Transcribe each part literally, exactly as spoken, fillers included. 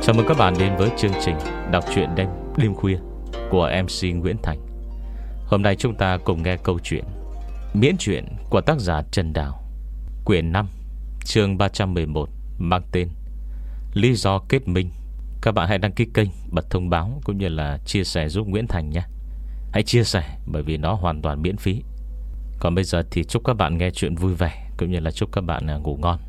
Chào mừng các bạn đến với chương trình đọc truyện đêm đêm khuya của em xê Nguyễn Thành. Hôm nay chúng ta cùng nghe câu chuyện miễn truyện của tác giả Trần Đào, quyển năm, chương ba trăm mười một, mang tên Lý do kết minh. Các bạn hãy đăng ký kênh, bật thông báo cũng như là chia sẻ giúp Nguyễn Thành nhé. Hãy chia sẻ bởi vì nó hoàn toàn miễn phí. Còn bây giờ thì chúc các bạn nghe chuyện vui vẻ, cũng như là chúc các bạn ngủ ngon.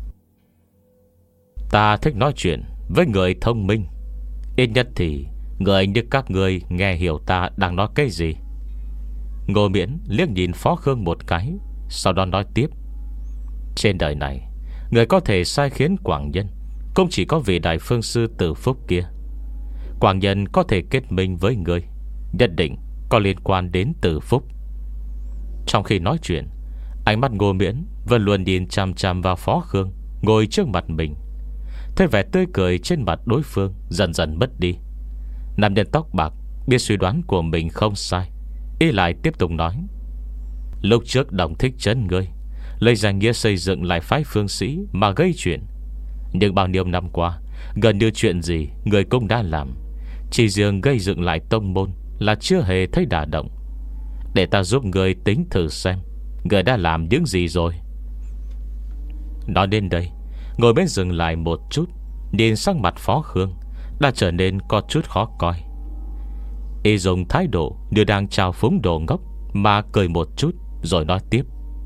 Ta thích nói chuyện với người thông minh. Ít nhất thì người như các ngươi nghe hiểu ta đang nói cái gì. Ngô Miễn liếc nhìn Phó Khương một cái, sau đó nói tiếp. Trên đời này, người có thể sai khiến Quảng Nhân cũng chỉ có vị đại phương sư Tử Phúc kia. Quảng Nhân có thể kết minh với người, nhất định có liên quan đến Tử Phúc. Trong khi nói chuyện, ánh mắt Ngô Miễn vẫn luôn nhìn chằm chằm vào Phó Khương ngồi trước mặt mình. Thế vẻ tươi cười trên mặt đối phương dần dần mất đi. Nam nhân tóc bạc biết suy đoán của mình không sai, y lại tiếp tục nói. Lúc trước Đồng Thích Trấn ngươi lấy danh nghĩa xây dựng lại phái phương sĩ mà gây chuyện, nhưng bao nhiêu năm qua, gần như chuyện gì người cũng đã làm. Chỉ riêng gây dựng lại tông môn là chưa hề thấy đả động. Để ta giúp người tính thử xem người đã làm những gì rồi. Nói đến đây, ngồi bên dừng lại một chút, nhìn sắc mặt Phó Khương đã trở nên có chút khó coi. Y dùng thái độ như đang chào phúng đồ ngốc mà cười một chút, rồi nói tiếp.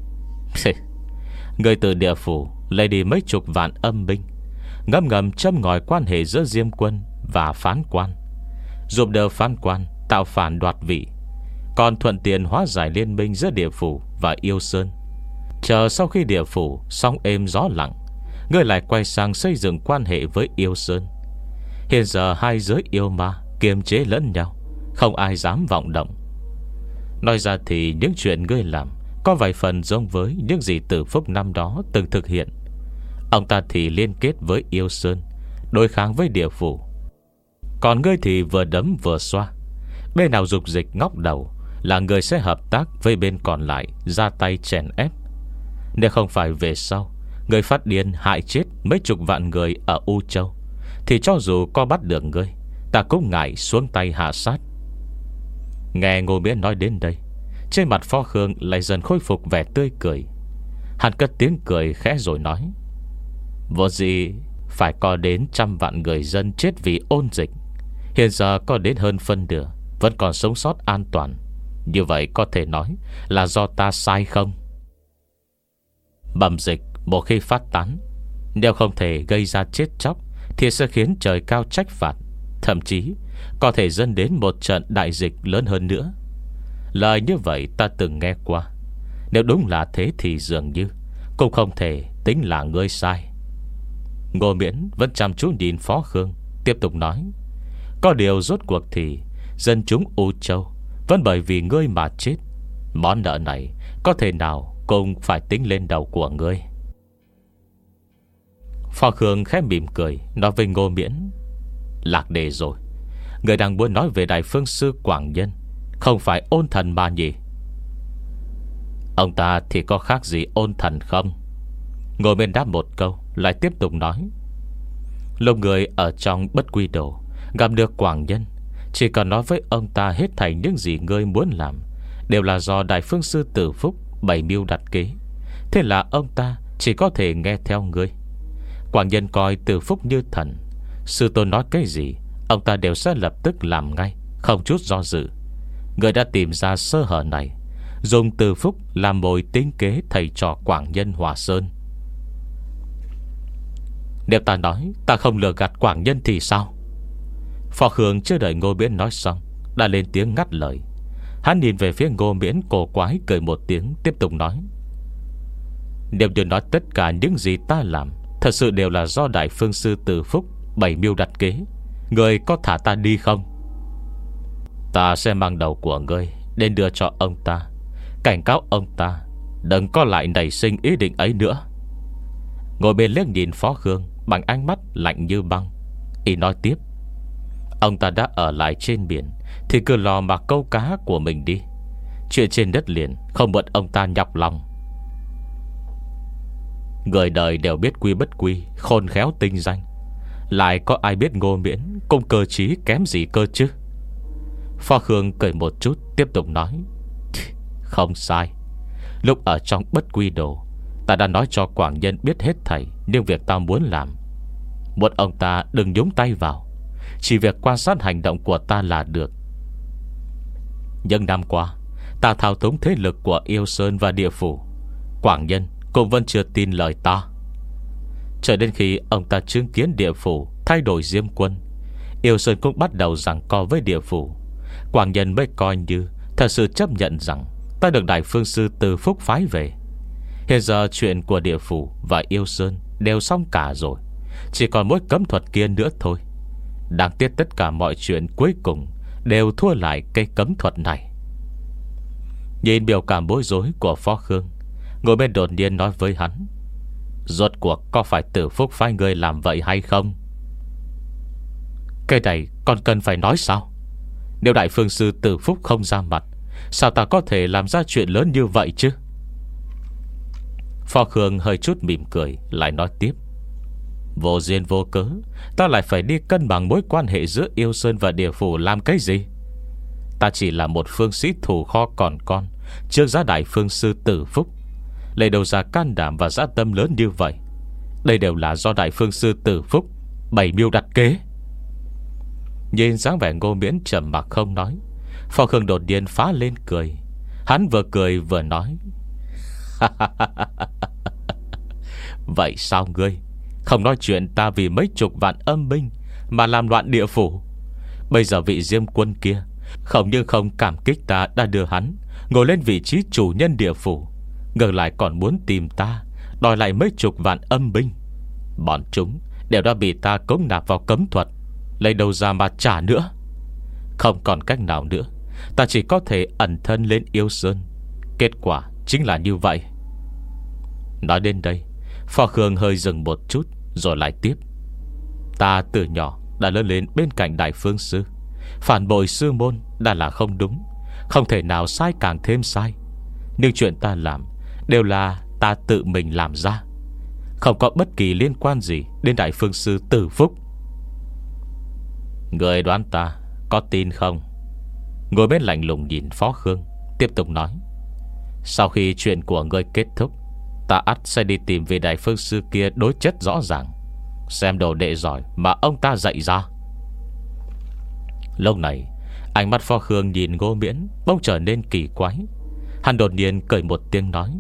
Người từ địa phủ lấy đi mấy chục vạn âm binh, ngầm ngầm châm ngòi quan hệ giữa Diêm Quân và phán quan, giúp đỡ phán quan tạo phản đoạt vị, còn thuận tiện hóa giải liên minh giữa địa phủ và Yêu Sơn. Chờ sau khi địa phủ sóng êm gió lặng, ngươi lại quay sang xây dựng quan hệ với Yêu Sơn. Hiện giờ hai giới yêu ma kiềm chế lẫn nhau, không ai dám vọng động. Nói ra thì những chuyện ngươi làm có vài phần giống với những gì Tử Phúc năm đó từng thực hiện. Ông ta thì liên kết với Yêu Sơn, đối kháng với địa phủ, còn ngươi thì vừa đấm vừa xoa. Bên nào dục dịch ngóc đầu là người sẽ hợp tác với bên còn lại ra tay chèn ép. Nếu không phải về sau người phát điên hại chết mấy chục vạn người ở U Châu, thì cho dù có bắt được ngươi, ta cũng ngại xuống tay hạ sát. Nghe Ngô Miễn nói đến đây, trên mặt Phó Khương lại dần khôi phục vẻ tươi cười. Hắn cất tiếng cười khẽ rồi nói. Vô gì phải có đến trăm vạn người dân chết vì ôn dịch, hiện giờ có đến hơn phân nửa vẫn còn sống sót an toàn. Như vậy có thể nói là do ta sai không? Bầm dịch một khi phát tán, nếu không thể gây ra chết chóc, thì sẽ khiến trời cao trách phạt, thậm chí có thể dẫn đến một trận đại dịch lớn hơn nữa. Lời như vậy ta từng nghe qua. Nếu đúng là thế thì dường như cũng không thể tính là ngươi sai. Ngô Miễn vẫn chăm chú nhìn Phó Khương, tiếp tục nói. Có điều rốt cuộc thì dân chúng U Châu vẫn bởi vì ngươi mà chết. Món nợ này có thể nào cũng phải tính lên đầu của ngươi. Phó Khương khẽ mỉm cười, nói với Ngô Miễn. Lạc đề rồi, người đang muốn nói về đại phương sư Quảng Nhân, không phải ôn thần mà nhỉ? Ông ta thì có khác gì ôn thần không? Ngô Miễn đáp một câu, lại tiếp tục nói. Lúc người ở trong Bất Quy Đồ gặp được Quảng Nhân, chỉ cần nói với ông ta hết thảy những gì ngươi muốn làm đều là do đại phương sư Tử Phúc bày mưu đặt kế. Thế là ông ta chỉ có thể nghe theo ngươi. Quảng Nhân coi Tử Phúc như thần, sư tôn nói cái gì ông ta đều sẽ lập tức làm ngay, không chút do dự. Người đã tìm ra sơ hở này, dùng Tử Phúc làm mồi tính kế thầy trò Quảng Nhân Hòa Sơn. Nếu ta nói ta không lừa gạt Quảng Nhân thì sao? Phó Khương chưa đợi Ngô Miễn nói xong đã lên tiếng ngắt lời. Hắn nhìn về phía Ngô Miễn cổ quái, cười một tiếng, tiếp tục nói. Nếu như nói tất cả những gì ta làm thật sự đều là do đại phương sư Tử Phúc bày mưu đặt kế, người có thả ta đi không? Ta sẽ mang đầu của ngươi đến đưa cho ông ta, cảnh cáo ông ta đừng có lại nảy sinh ý định ấy nữa. Ngồi bên liếc nhìn Phó Khương bằng ánh mắt lạnh như băng, y nói tiếp. Ông ta đã ở lại trên biển thì cứ lo mà câu cá của mình đi. Chuyện trên đất liền không bận ông ta nhọc lòng. Người đời đều biết quy bất quy, khôn khéo tinh danh. Lại có ai biết Ngô Miễn cũng cơ trí kém gì cơ chứ. Phó Khương cười một chút, tiếp tục nói: Không sai. Lúc ở trong Bất Quy Đồ, ta đã nói cho Quảng Nhân biết hết thảy những việc ta muốn làm. Muốn ông ta đừng nhúng tay vào, chỉ việc quan sát hành động của ta là được. Nhưng năm qua, ta thao túng thế lực của Yêu Sơn và Địa Phủ, Quảng Nhân cũng vẫn chưa tin lời ta. Cho đến khi ông ta chứng kiến Địa Phủ thay đổi Diêm Quân, Yêu Sơn cũng bắt đầu giằng co với Địa Phủ, Quảng Nhân mới coi như thật sự chấp nhận rằng ta được Đại Phương Sư Từ Phúc phái về. Hiện giờ chuyện của Địa Phủ và Yêu Sơn đều xong cả rồi, chỉ còn mỗi cấm thuật kia nữa thôi. Đáng tiếc tất cả mọi chuyện cuối cùng đều thua lại cây cấm thuật này. Nhìn biểu cảm bối rối của Phó Khương, ngồi bên đột nhiên nói với hắn: Rốt cuộc có phải Từ Phúc phái người làm vậy hay không? Cái này còn cần phải nói sao? Nếu Đại Phương Sư Từ Phúc không ra mặt, sao ta có thể làm ra chuyện lớn như vậy chứ? Phó Khương hơi chút mỉm cười, lại nói tiếp: Vô duyên vô cớ, ta lại phải đi cân bằng mối quan hệ giữa Yêu Sơn và Địa Phủ làm cái gì? Ta chỉ là một phương sĩ thủ kho còn con, trước giá Đại Phương Sư Từ Phúc, lấy đầu ra can đảm và dã tâm lớn như vậy. Đây đều là do Đại Phương Sư Từ Phúc bày mưu đặt kế. Nhìn dáng vẻ Ngô Miễn trầm mặc không nói, Phó Khương đột nhiên phá lên cười. Hắn vừa cười vừa nói: Vậy sao ngươi không nói chuyện ta vì mấy chục vạn âm binh mà làm loạn Địa Phủ? Bây giờ vị Diêm Quân kia không như không cảm kích ta đã đưa hắn ngồi lên vị trí chủ nhân Địa Phủ, ngược lại còn muốn tìm ta đòi lại mấy chục vạn âm binh. Bọn chúng đều đã bị ta cống nạp vào cấm thuật, lấy đâu ra mà trả nữa? Không còn cách nào nữa, ta chỉ có thể ẩn thân lên Yêu Sơn. Kết quả chính là như vậy. Nói đến đây, Phó Khương hơi dừng một chút, rồi lại tiếp: Ta từ nhỏ đã lớn lên bên cạnh Đại Phương Sư, phản bội sư môn đã là không đúng, không thể nào sai càng thêm sai. Nhưng chuyện ta làm đều là ta tự mình làm ra, không có bất kỳ liên quan gì đến Đại Phương Sư Từ Phúc. Người đoán ta có tin không? Ngồi bên lạnh lùng nhìn Phó Khương, tiếp tục nói: Sau khi chuyện của ngươi kết thúc, ta ắt sẽ đi tìm vị Đại Phương Sư kia đối chất rõ ràng, xem đồ đệ giỏi mà ông ta dạy ra. Lúc này, ánh mắt Phó Khương nhìn Ngô Miễn bỗng trở nên kỳ quái. Hắn đột nhiên cười một tiếng nói: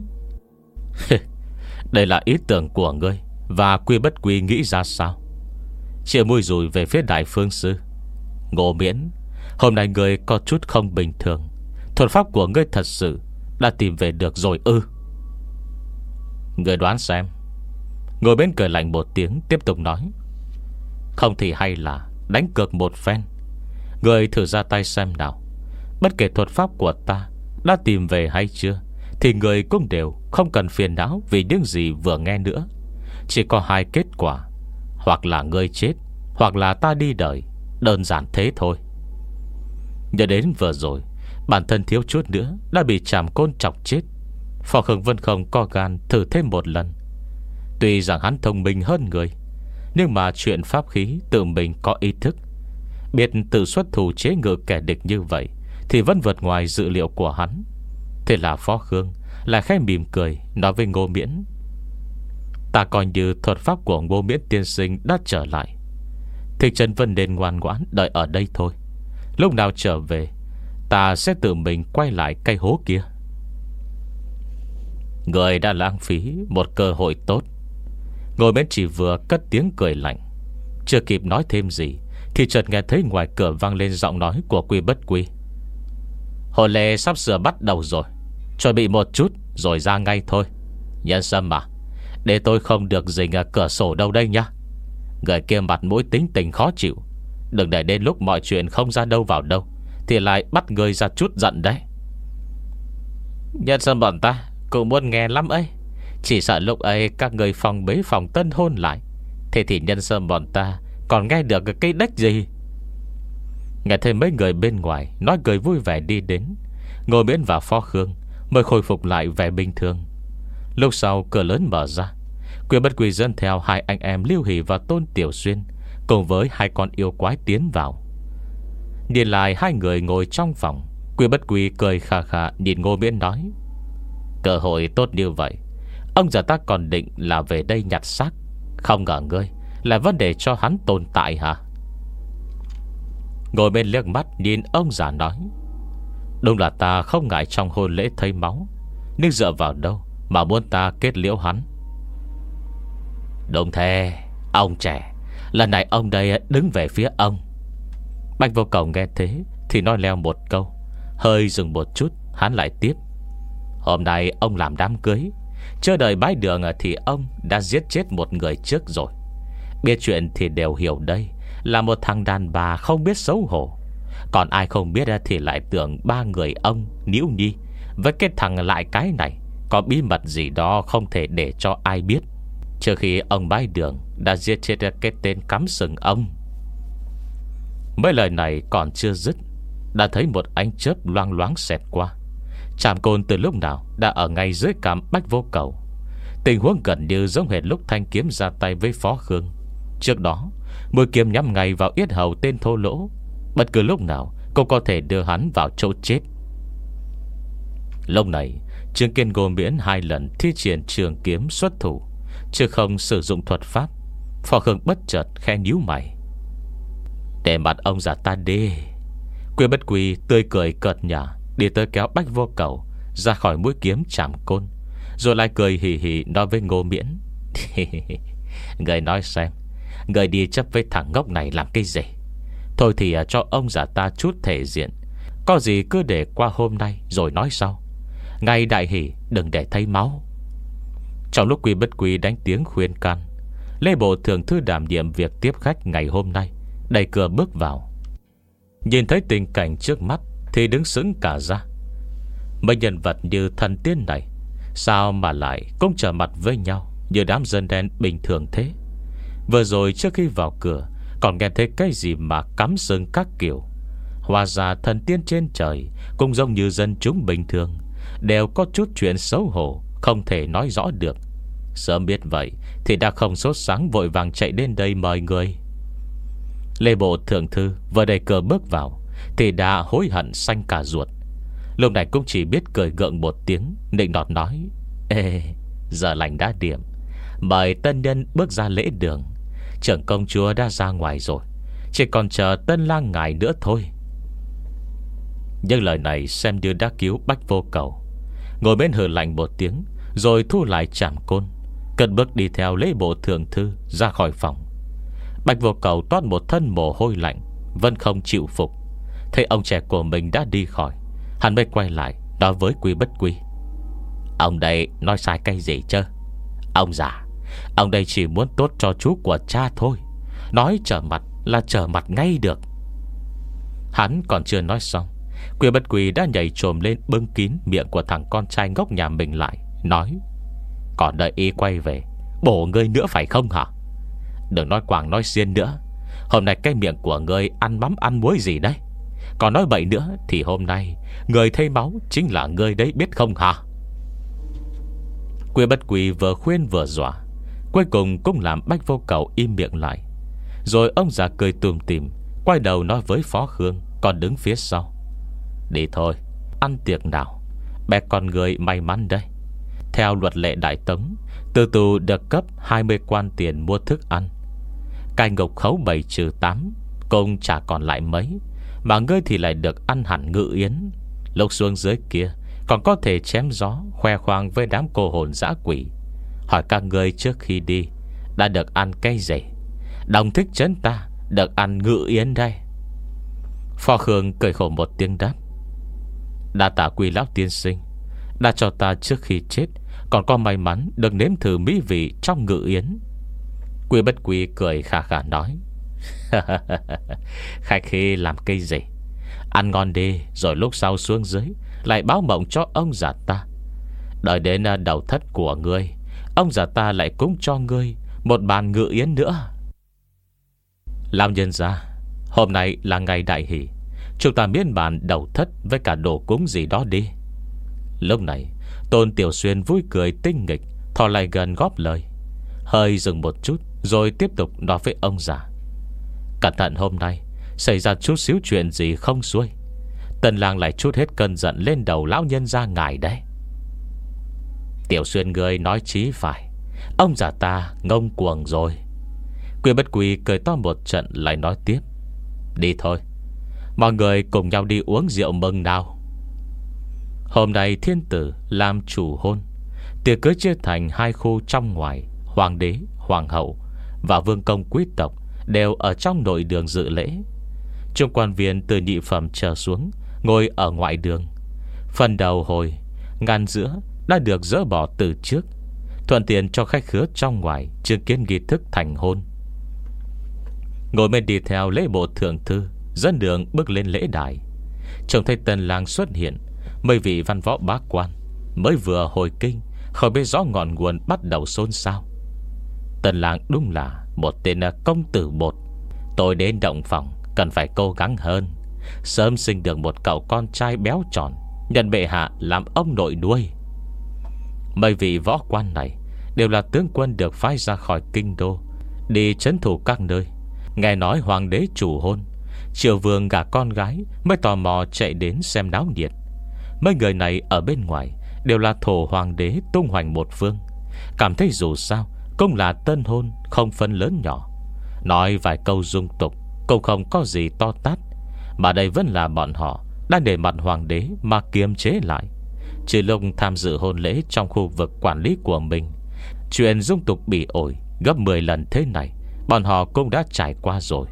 Đây là ý tưởng của ngươi, và Quy Bất Quy nghĩ ra sao? Chịu mùi rùi về phía Đại Phương Sư. Ngô Miễn, hôm nay ngươi có chút không bình thường. Thuật pháp của ngươi thật sự đã tìm về được rồi ư? Ngươi đoán xem. Ngồi bên cười lạnh một tiếng, tiếp tục nói: Không thì hay là đánh cược một phen. Ngươi thử ra tay xem nào. Bất kể thuật pháp của ta đã tìm về hay chưa, thì người cũng đều không cần phiền não vì những gì vừa nghe nữa. Chỉ có hai kết quả: hoặc là ngươi chết, hoặc là ta đi đời. Đơn giản thế thôi. Nhớ đến vừa rồi, bản thân thiếu chút nữa đã bị chàm côn chọc chết. Phó Khương Vân không có gan thử thêm một lần. Tuy rằng hắn thông minh hơn người, nhưng mà chuyện pháp khí tự mình có ý thức, biết tự xuất thủ chế ngự kẻ địch như vậy, thì vẫn vượt ngoài dự liệu của hắn. Thế là Phó Khương lại khẽ mỉm cười, nói với Ngô Miễn: Ta coi như thuật pháp của Ngô Miễn tiên sinh đã trở lại. Thì Trần Vân nên ngoan ngoãn đợi ở đây thôi. Lúc nào trở về, ta sẽ tự mình quay lại cây hố kia. Người đã lãng phí một cơ hội tốt. Ngô Miễn chỉ vừa cất tiếng cười lạnh, chưa kịp nói thêm gì thì chợt nghe thấy ngoài cửa vang lên giọng nói của Quy Bất Quy: Hội lễ sắp sửa bắt đầu rồi, chuẩn bị một chút rồi ra ngay thôi. Nhân Sâm à, để tôi không được dình ở cửa sổ đâu đây nhá. Người kia mặt mũi tính tình khó chịu, đừng để đến lúc mọi chuyện không ra đâu vào đâu thì lại bắt người ra chút giận đấy. Nhân Sâm bọn ta cũng muốn nghe lắm ấy, chỉ sợ lúc ấy các người phòng bế phòng tân hôn lại, thế thì Nhân Sâm bọn ta còn nghe được cái đếch gì. Nghe thấy mấy người bên ngoài nói cười vui vẻ đi đến, Ngô Miễn và Phó Khương mới khôi phục lại vẻ bình thường. Lúc sau cửa lớn mở ra, Quy Bất Quy dẫn theo hai anh em Lưu Hỷ và Tôn Tiểu Xuyên cùng với hai con yêu quái tiến vào. Nhìn lại hai người ngồi trong phòng, Quy Bất Quy cười khà khà nhìn Ngô Miễn nói: cơ hội tốt như vậy, ông già ta còn định là về đây nhặt xác, không ngờ ngươi là vấn đề cho hắn tồn tại hả? Ngồi bên liếc mắt nhìn ông già nói: đúng là ta không ngại trong hôn lễ thấy máu, nhưng dựa vào đâu mà muốn ta kết liễu hắn? Đúng thế, ông trẻ, lần này ông đây đứng về phía ông. Bạch Vô Cầu nghe thế thì nói leo một câu, hơi dừng một chút, hắn lại tiếp: hôm nay ông làm đám cưới, chưa đợi bái đường thì ông đã giết chết một người trước rồi. Biết chuyện thì đều hiểu đây là một thằng đàn bà không biết xấu hổ. Còn ai không biết thì lại tưởng ba người ông Nhiễu Nhi với cái thằng lại cái này có bí mật gì đó không thể để cho ai biết. Trước khi ông bái đường đã giết chết cái tên cắm sừng ông. Mấy lời này còn chưa dứt, đã thấy một ánh chớp loang loáng xẹt qua. Trảm Côn từ lúc nào đã ở ngay dưới cằm Bạch Vô Cầu. Tình huống gần như giống hệt lúc thanh kiếm ra tay với Phó Khương. Trước đó mũi kiếm nhắm ngay vào yết hầu tên thô lỗ, bất cứ lúc nào cũng có thể đưa hắn vào chỗ chết. Lúc này Trương Kiên Ngô Miễn hai lần thi triển trường kiếm xuất thủ, chứ không sử dụng thuật pháp. Phó Khương bất chợt khẽ nhíu mày: để mặt ông già ta đi. Quy Bất Quy tươi cười cợt nhả đi tới kéo Bạch Vô Cầu ra khỏi mũi kiếm Trảm Côn, rồi lại cười hì hì nói với Ngô Miễn: người nói xem, người đi chấp với thằng ngốc này làm cái gì? Thôi thì cho ông già ta chút thể diện, có gì cứ để qua hôm nay rồi nói sau. Ngày đại hỷ đừng để thấy máu. Trong lúc Quy Bất Quy đánh tiếng khuyên can, Lê Bộ Thượng Thư đảm nhiệm việc tiếp khách ngày hôm nay đẩy cửa bước vào. Nhìn thấy tình cảnh trước mắt thì đứng sững cả ra. Mấy nhân vật như thần tiên này sao mà lại cũng trở mặt với nhau như đám dân đen bình thường thế? Vừa rồi trước khi vào cửa còn nghe thấy cái gì mà cắm sừng các kiểu. Hóa ra thần tiên trên trời cũng giống như dân chúng bình thường, đều có chút chuyện xấu hổ không thể nói rõ được. Sớm biết vậy thì đã không sốt sáng vội vàng chạy đến đây mời người. Lê Bộ Thượng Thư vừa đẩy cửa bước vào thì đã hối hận xanh cả ruột. Lúc này cũng chỉ biết cười gượng một tiếng, nịnh nọt nói: ê, giờ lành đã điểm, mời tân nhân bước ra lễ đường. Trưởng công chúa đã ra ngoài rồi, chỉ còn chờ tân lang ngài nữa thôi. Nhưng lời này xem như đã cứu Bạch Vô Cầu. Ngồi bên hừ lạnh một tiếng, rồi thu lại Trảm Côn, cất bước đi theo Lễ Bộ Thượng Thư ra khỏi phòng. Bạch Vô Cầu toát một thân mồ hôi lạnh, vẫn không chịu phục. Thấy ông trẻ của mình đã đi khỏi, hắn mới quay lại nói với Quy Bất Quy: ông đây nói sai cái gì chứ? Ông già, ông đây chỉ muốn tốt cho chú của cha thôi, nói trở mặt là trở mặt ngay được. Hắn còn chưa nói xong, Quy Bất Quy đã nhảy trồm lên bưng kín miệng của thằng con trai ngốc nhà mình lại, nói: còn đợi y quay về bổ ngươi nữa phải không hả? Đừng nói quàng nói xiên nữa. Hôm nay cái miệng của ngươi ăn mắm ăn muối gì đấy? Còn nói bậy nữa thì hôm nay người thấy máu chính là ngươi đấy, biết không hả? Quy Bất Quy vừa khuyên vừa dọa, cuối cùng cũng làm Bạch Vô Cầu im miệng lại. Rồi ông già cười tùm tìm, quay đầu nói với Phó Khương còn đứng phía sau: đi thôi, ăn tiệc nào. Bé con người may mắn đây. Theo luật lệ Đại Tống, từ tù được cấp hai mươi quan tiền mua thức ăn. Cai ngục khấu bảy trừ tám, cũng chả còn lại mấy, mà ngươi thì lại được ăn hẳn ngự yến. Lúc xuống dưới kia còn có thể chém gió khoe khoang với đám cô hồn dã quỷ. Hỏi các ngươi trước khi đi đã được ăn cái gì? Đồng thích trấn ta được ăn ngự yến đây. Phó Khương cười khổ một tiếng đáp: đa tạ Quy lão tiên sinh, đã cho ta trước khi chết còn có may mắn được nếm thử mỹ vị trong ngự yến. Quy Bất Quy cười khà khà nói: khách khí làm cái gì? Ăn ngon đi, rồi lúc sau xuống dưới lại báo mộng cho ông già ta. Đợi đến đầu thất của ngươi, ông già ta lại cúng cho ngươi một bàn ngự yến nữa. Làm nhân gia, hôm nay là ngày đại hỷ, chúng ta miễn bàn đầu thất với cả đồ cúng gì đó đi. Lúc này Tôn Tiểu Xuyên vui cười tinh nghịch, thò lại gần góp lời, hơi dừng một chút rồi tiếp tục nói với ông già: Cẩn thận hôm nay xảy ra chút xíu chuyện gì không xuôi, Tân lang lại chút hết cơn giận lên đầu lão nhân gia ngài đấy. Tiểu Xuyên người nói chí phải, ông già ta ngông cuồng rồi. Quy Bất Quy cười to một trận lại nói tiếp: Đi thôi, mọi người cùng nhau đi uống rượu mừng nào. Hôm nay thiên tử làm chủ hôn, tiệc cưới chia thành hai khu trong ngoài. Hoàng đế, hoàng hậu và vương công quý tộc đều ở trong nội đường dự lễ. Trung quan viên từ nhị phẩm trở xuống ngồi ở ngoại đường. Phần đầu hồi ngàn giữa đã được dỡ bỏ từ trước, thuận tiện cho khách khứa trong ngoài chứng kiến nghi thức thành hôn. Ngồi bên đi theo lễ bộ thượng thư dẫn đường bước lên lễ đài. Trông thấy tân lang xuất hiện, mấy vị văn võ bá quan mới vừa hồi kinh, khỏi biết rõ ngọn nguồn bắt đầu xôn xao. Tân lang đúng là một tên công tử bột. Tôi đến động phòng cần phải cố gắng hơn, sớm sinh được một cậu con trai béo tròn, nhận bệ hạ làm ông nội nuôi. Mấy vị võ quan này đều là tướng quân được phái ra khỏi kinh đô, đi trấn thủ các nơi. Nghe nói hoàng đế chủ hôn, triều vương gả con gái mới tò mò chạy đến xem náo nhiệt. Mấy người này ở bên ngoài đều là thổ hoàng đế tung hoành một phương, cảm thấy dù sao cũng là tân hôn, không phân lớn nhỏ. Nói vài câu dung tục cũng không có gì to tát, mà đây vẫn là bọn họ đang để mặt hoàng đế mà kiềm chế lại. Trừ lúc tham dự hôn lễ trong khu vực quản lý của mình, chuyện dung tục bị ổi gấp mười lần thế này bọn họ cũng đã trải qua rồi.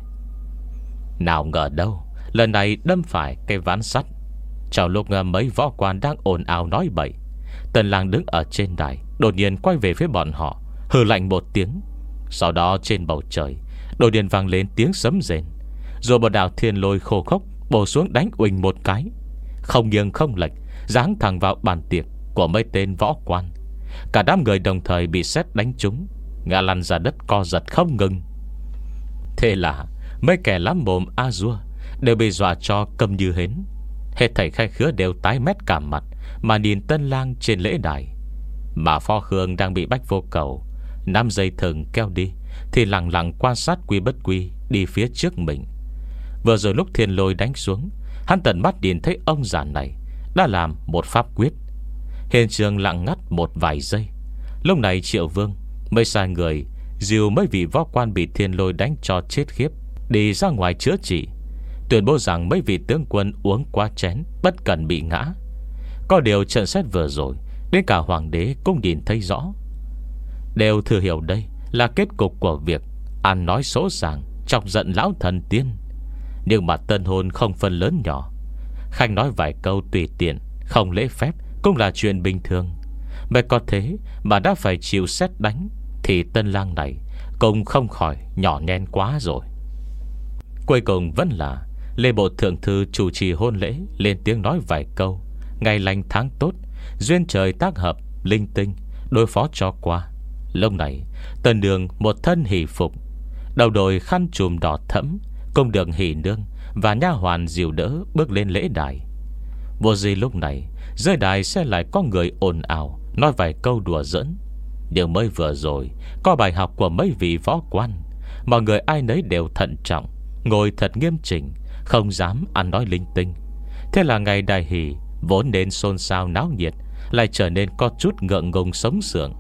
Nào ngờ đâu lần này đâm phải cái ván sắt. Trong lúc mấy võ quan đang ồn ào nói bậy, Tần lang đứng ở trên đài đột nhiên quay về phía bọn họ, hừ lạnh một tiếng. Sau đó trên bầu trời đột nhiên vang lên tiếng sấm rền, rồi một đạo thiên lôi khô khốc bổ xuống đánh uỳnh một cái, không nghiêng không lệch, giáng thẳng vào bàn tiệc của mấy tên võ quan. Cả đám người đồng thời bị sét đánh trúng, ngã lăn ra đất co giật không ngừng. Thế là mấy kẻ lắm mồm a dua đều bị dọa cho câm như hến. Hết thảy khách khứa đều tái mét cả mặt mà nhìn tân lang trên lễ đài. Mà Phó Khương đang bị Bách Vô Cầu nắm dây thừng kéo đi thì lặng lặng quan sát Quy Bất Quy đi phía trước mình. Vừa rồi lúc thiên lôi đánh xuống, hắn tận mắt nhìn thấy ông già này đã làm một pháp quyết. Hiện trường lặng ngắt một vài giây. Lúc này Triệu Vương mới sai người dìu mấy vị võ quan bị thiên lôi đánh cho chết khiếp đi ra ngoài chữa trị, tuyên bố rằng mấy vị tướng quân uống quá chén bất cần bị ngã. Có điều trận xét vừa rồi đến cả hoàng đế cũng nhìn thấy rõ, đều thừa hiểu đây là kết cục của việc ăn nói số sàng chọc giận lão thần tiên. Nhưng mà tân hôn không phân lớn nhỏ, Khanh nói vài câu tùy tiện không lễ phép cũng là chuyện bình thường. Mà có thế mà đã phải chịu xét đánh, thì tân lang này cũng không khỏi nhỏ nhen quá rồi. Cuối cùng vẫn là Lê Bộ Thượng Thư chủ trì hôn lễ, lên tiếng nói vài câu. Ngày lành tháng tốt, duyên trời tác hợp, linh tinh đối phó cho qua. Lúc này Tân Đường một thân hỷ phục, đầu đội khăn trùm đỏ thẫm, cùng đường hỷ nương và nha hoàn dìu đỡ bước lên lễ đài. Vô gì lúc này dưới đài sẽ lại có người ồn ào nói vài câu đùa giỡn. Nhưng mới vừa rồi có bài học của mấy vị võ quan, mọi người ai nấy đều thận trọng, ngồi thật nghiêm chỉnh, không dám ăn nói linh tinh. Thế là ngày đại hỷ vốn nên xôn xao náo nhiệt lại trở nên có chút ngượng ngùng sống sượng.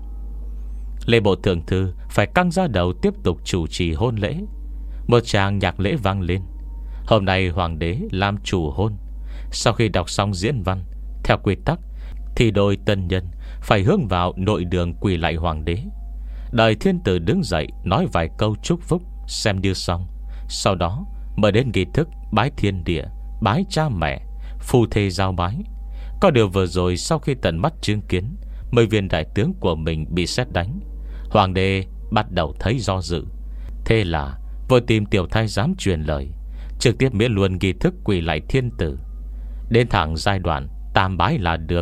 Lê Bộ Thượng Thư phải căng ra đầu tiếp tục chủ trì hôn lễ. Một tràng nhạc lễ vang lên. Hôm nay hoàng đế làm chủ hôn. Sau khi đọc xong diễn văn, theo quy tắc thì đôi tân nhân phải hướng vào nội đường quỳ lạy hoàng đế. Đời thiên tử đứng dậy nói vài câu chúc phúc xem như xong. Sau đó mới đến nghi thức bái thiên địa, bái cha mẹ, phu thê giao bái. Có điều vừa rồi sau khi tận mắt chứng kiến mấy viên đại tướng của mình bị sét đánh, hoàng đế bắt đầu thấy do dự. Thế là vội tìm tiểu thái giám truyền lời, trực tiếp miễn luôn nghi thức quỳ lạy thiên tử, đến thẳng giai đoạn tam bái là được.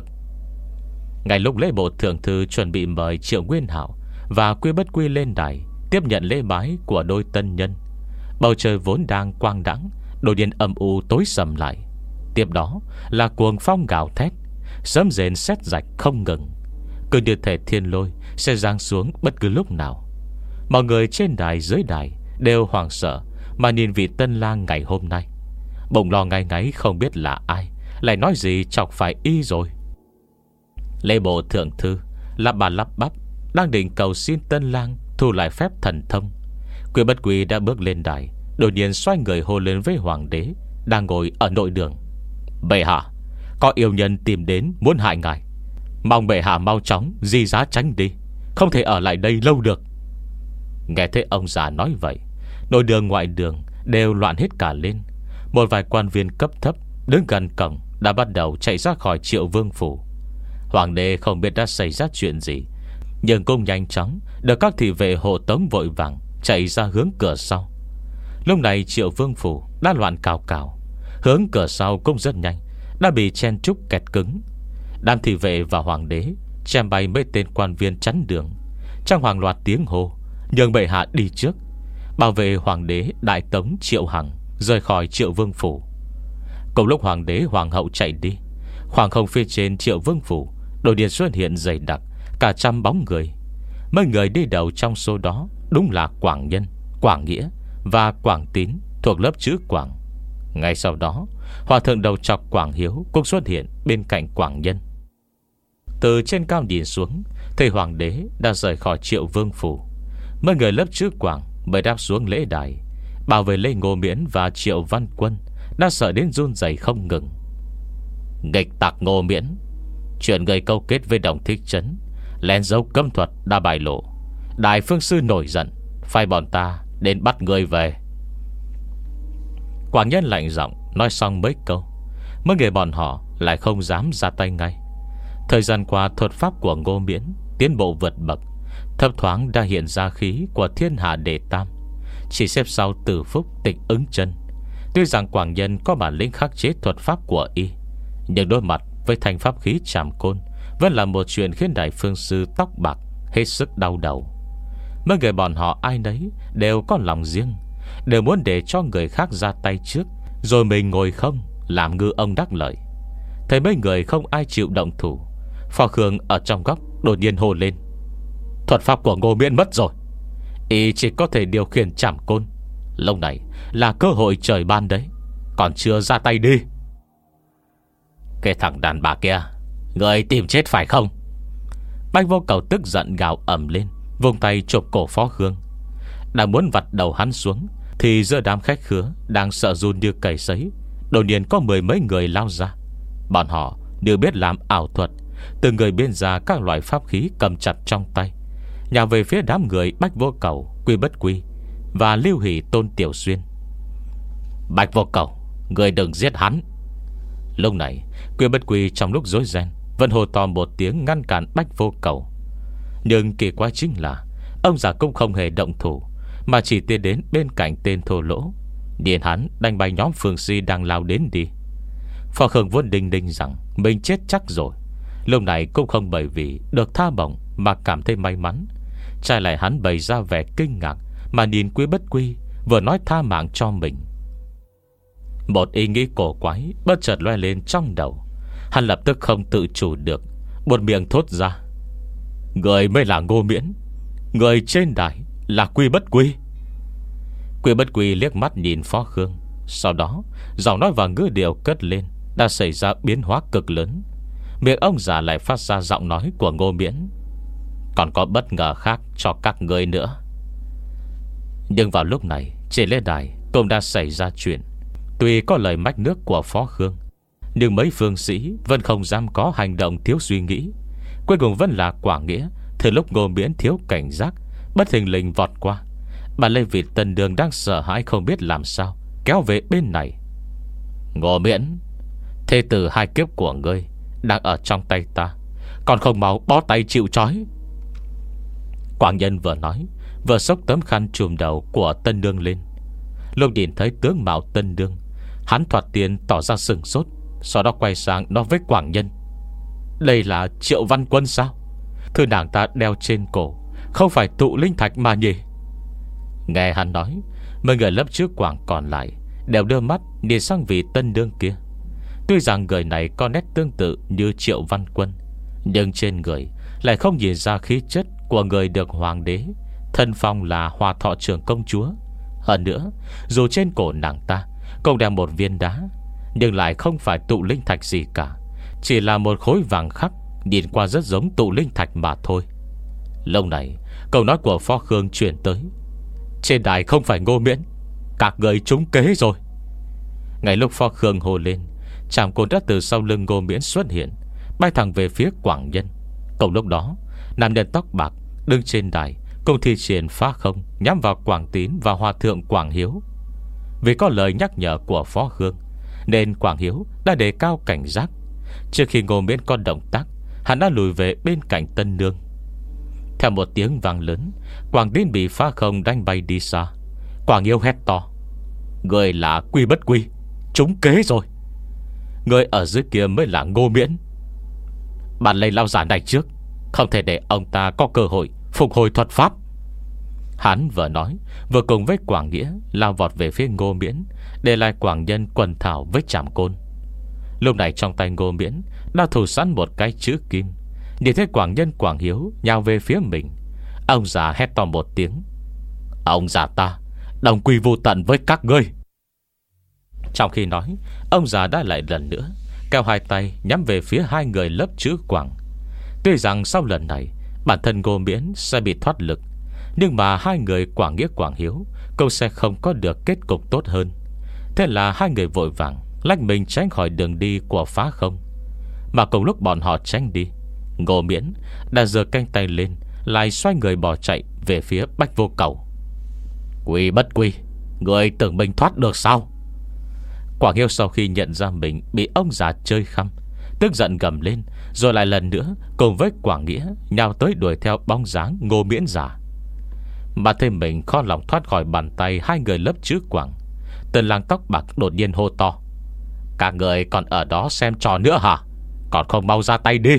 Ngay lúc lễ bộ thượng thư chuẩn bị mời Triệu Nguyên Hảo và Quy Bất Quy lên đài tiếp nhận lễ bái của đôi tân nhân, bầu trời vốn đang quang đãng đột nhiên âm u tối sầm lại. Tiếp đó là cuồng phong gào thét, sấm rền sét rạch không ngừng, cứ như thể thiên lôi sẽ giáng xuống bất cứ lúc nào. Mọi người trên đài dưới đài đều hoảng sợ mà nhìn vị tân lang ngày hôm nay. Bụng lo ngay ngáy không biết là ai, lại nói gì chọc phải y rồi. Lê bộ thượng thư lắp bà lắp bắp, đang định cầu xin tân lang thu lại phép thần thông. Quy Bất Quy đã bước lên đài, đột nhiên xoay người hô lên với hoàng đế đang ngồi ở nội đường: Bệ hạ, có yêu nhân tìm đến muốn hại ngài, mong bệ hạ mau chóng di giá tránh đi, không thể ở lại đây lâu được. Nghe thấy ông già nói vậy, nội đường ngoại đường đều loạn hết cả lên. Một vài quan viên cấp thấp đứng gần cổng đã bắt đầu chạy ra khỏi Triệu Vương phủ. Hoàng đế không biết đã xảy ra chuyện gì, nhưng cũng nhanh chóng được các thị vệ hộ tống vội vàng chạy ra hướng cửa sau. Lúc này Triệu Vương phủ đã loạn cào cào, hướng cửa sau cũng rất nhanh đã bị chen trúc kẹt cứng. Đám thị vệ và hoàng đế chém bay mấy tên quan viên chắn đường, trong hàng loạt tiếng hô nhường bệ hạ đi trước, bảo vệ hoàng đế đại tống Triệu Hằng rời khỏi Triệu Vương phủ. Cùng lúc hoàng đế hoàng hậu chạy đi, khoảng không phía trên Triệu Vương phủ đột nhiên xuất hiện dày đặc cả trăm bóng người. Mấy người đi đầu trong số đó đúng là Quảng Nhân, Quảng Nghĩa và Quảng Tín thuộc lớp chữ Quảng. Ngay sau đó, hòa thượng đầu trọc Quảng Hiếu cũng xuất hiện bên cạnh Quảng Nhân. Từ trên cao nhìn xuống, thấy hoàng đế đã rời khỏi Triệu Vương phủ. Mấy người lớp chữ Quảng mới đáp xuống lễ đài. Bảo vệ Lê Ngô Miễn và Triệu Văn Quân đã sợ đến run rẩy không ngừng. Nghịch tặc Ngô Miễn, chuyện người câu kết với Đồng Thích Trấn, lén giấu cấm thuật đã bại lộ. Đại phương sư nổi giận, phái bọn ta đến bắt người về. Quảng Nhân lạnh giọng nói xong mấy câu, mấy người bọn họ lại không dám ra tay ngay. Thời gian qua, thuật pháp của Ngô Miễn tiến bộ vượt bậc, thấp thoáng đã hiện ra khí của thiên hạ đệ tam, chỉ xếp sau Từ Phúc, Tịch Ứng Chân. Tuy rằng Quảng Nhân có bản lĩnh khắc chế thuật pháp của y, nhưng đối mặt với thanh pháp khí Trảm Côn vẫn là một chuyện khiến đại phương sư tóc bạc hết sức đau đầu. Mấy người bọn họ ai nấy đều có lòng riêng, đều muốn để cho người khác ra tay trước, rồi mình ngồi không làm ngư ông đắc lợi. Thấy mấy người không ai chịu động thủ, Phò Khương ở trong góc đột nhiên hô lên: Thuật pháp của Ngô Miễn mất rồi, y chỉ có thể điều khiển Trảm Côn. Lúc này là cơ hội trời ban đấy, còn chưa ra tay đi. Cái thằng đàn bà kia, người tìm chết phải không? Bạch Vô Cầu tức giận gào ầm lên, vùng tay chộp cổ Phó Khương. Đang muốn vặt đầu hắn xuống, thì giữa đám khách khứa đang sợ run như cầy sấy, đột nhiên có mười mấy người lao ra. Bọn họ đều biết làm ảo thuật, từng người biên ra các loại pháp khí cầm chặt trong tay, nhào về phía đám người Bạch Vô Cầu, Quy Bất Quy và Lưu Hỷ, Tôn Tiểu Xuyên. Bạch Vô Cầu, người đừng giết hắn. Lúc này Quy Bất Quy trong lúc rối ren vẫn hô to một tiếng ngăn cản Bạch Vô Cầu. Nhưng kỳ quái chính là ông già cũng không hề động thủ, mà chỉ tiến đến bên cạnh tên thô lỗ, điền hắn đánh bay nhóm phương si đang lao đến đi. Phò Khương vốn đinh đinh rằng mình chết chắc rồi, lúc này cũng không bởi vì được tha bổng mà cảm thấy may mắn. Trái lại hắn bày ra vẻ kinh ngạc mà nhìn Quy Bất Quy vừa nói tha mạng cho mình. Một ý nghĩ cổ quái bất chợt loe lên trong đầu. Hắn lập tức không tự chủ được buột miệng thốt ra: Người mới là Ngô Miễn, người trên đài là Quy Bất Quy. Quy Bất Quy liếc mắt nhìn Phó Khương, sau đó giọng nói và ngữ điệu cất lên đã xảy ra biến hóa cực lớn. Miệng ông già lại phát ra giọng nói của Ngô Miễn: Còn có bất ngờ khác cho các người nữa. Nhưng vào lúc này trên lễ đài cũng đã xảy ra chuyện. Tuy có lời mách nước của Phó Khương, nhưng mấy phương sĩ vẫn không dám có hành động thiếu suy nghĩ. Cuối cùng vẫn là Quảng Nghĩa từ lúc Ngô Miễn thiếu cảnh giác, bất thình lình vọt qua. Bà Lê Vị Tân Đường đang sợ hãi không biết làm sao kéo về bên này. Ngô Miễn, thê tử hai kiếp của ngươi đang ở trong tay ta, còn không mau bó tay chịu trói. Quảng Nhân vừa nói vừa xốc tấm khăn trùm đầu của Tân Nương lên. Lúc nhìn thấy tướng mạo Tân Nương, hắn thoạt tiên tỏ ra sừng sốt, sau đó quay sang nói với Quảng Nhân: Đây là Triệu Văn Quân sao? Thứ nàng ta đeo trên cổ không phải tụ linh thạch mà nhỉ? Nghe hắn nói, mấy người lớp trước Quảng còn lại đều đưa mắt nhìn sang vị Tân Nương kia. Tuy rằng người này có nét tương tự như Triệu Văn Quân, nhưng trên người lại không nhìn ra khí chất của người được hoàng đế thân phong là Hòa Thọ Trưởng Công Chúa. Hơn nữa, dù trên cổ nàng ta cũng đeo một viên đá, nhưng lại không phải tụ linh thạch gì cả, chỉ là một khối vàng khắc, nhìn qua rất giống tụ linh thạch mà thôi. Lúc này câu nói của Phó Khương truyền tới: trên đài không phải Ngô Miễn, các người trúng kế rồi. Ngay lúc Phó Khương hô lên, Trảm Côn đã từ sau lưng Ngô Miễn xuất hiện, bay thẳng về phía Quảng Nhân. Cùng lúc đó, nam nhân tóc bạc đứng trên đài cùng thi triển phá không, nhắm vào Quảng Tín và Hòa thượng Quảng Hiếu. Vì có lời nhắc nhở của Phó Khương, nên Quảng Hiếu đã đề cao cảnh giác. Trước khi Ngô Miễn có động tác, hắn đã lùi về bên cạnh Tân Nương. Theo một tiếng vang lớn, Quảng Tín bị phá không đánh bay đi xa. Quảng Hiếu hét to: người là Quy Bất Quy, trúng kế rồi. Người ở dưới kia mới là Ngô Miễn. Bạn lấy lao giả này trước, không thể để ông ta có cơ hội phục hồi thuật pháp. Hắn vừa nói, vừa cùng với Quảng Nghĩa lao vọt về phía Ngô Miễn, để lại Quảng Nhân quần thảo với Trảm Côn. Lúc này trong tay Ngô Miễn đã thủ sẵn một cái chữ kim. Nhìn thấy Quảng Nhân Quảng Hiếu nhào về phía mình, ông già hét to một tiếng: ông già ta đồng quy vô tận với các ngươi. Trong khi nói, ông già đã lại lần nữa kéo hai tay nhắm về phía hai người lớp chữ Quảng. Tuy rằng sau lần này bản thân Ngô Miễn sẽ bị thoát lực, nhưng mà hai người Quảng Nghĩa Quảng Hiếu cũng sẽ không có được kết cục tốt hơn. Thế là hai người vội vàng lách mình tránh khỏi đường đi của phá không. Mà cùng lúc bọn họ tránh đi, Ngô Miễn đã giơ cánh tay lên, lại xoay người bỏ chạy về phía Bách Vô Cầu. Quy Bất Quy, người tưởng mình thoát được sao? Quảng Hiếu sau khi nhận ra mình bị ông già chơi khăm, tức giận gầm lên, rồi lại lần nữa cùng với Quảng Nghĩa nhào tới đuổi theo bóng dáng Ngô Miễn giả. Mà thêm mình khó lòng thoát khỏi bàn tay hai người lớp chữ Quảng, Tân lang tóc bạc đột nhiên hô to: các người còn ở đó xem trò nữa hả? Còn không mau ra tay đi.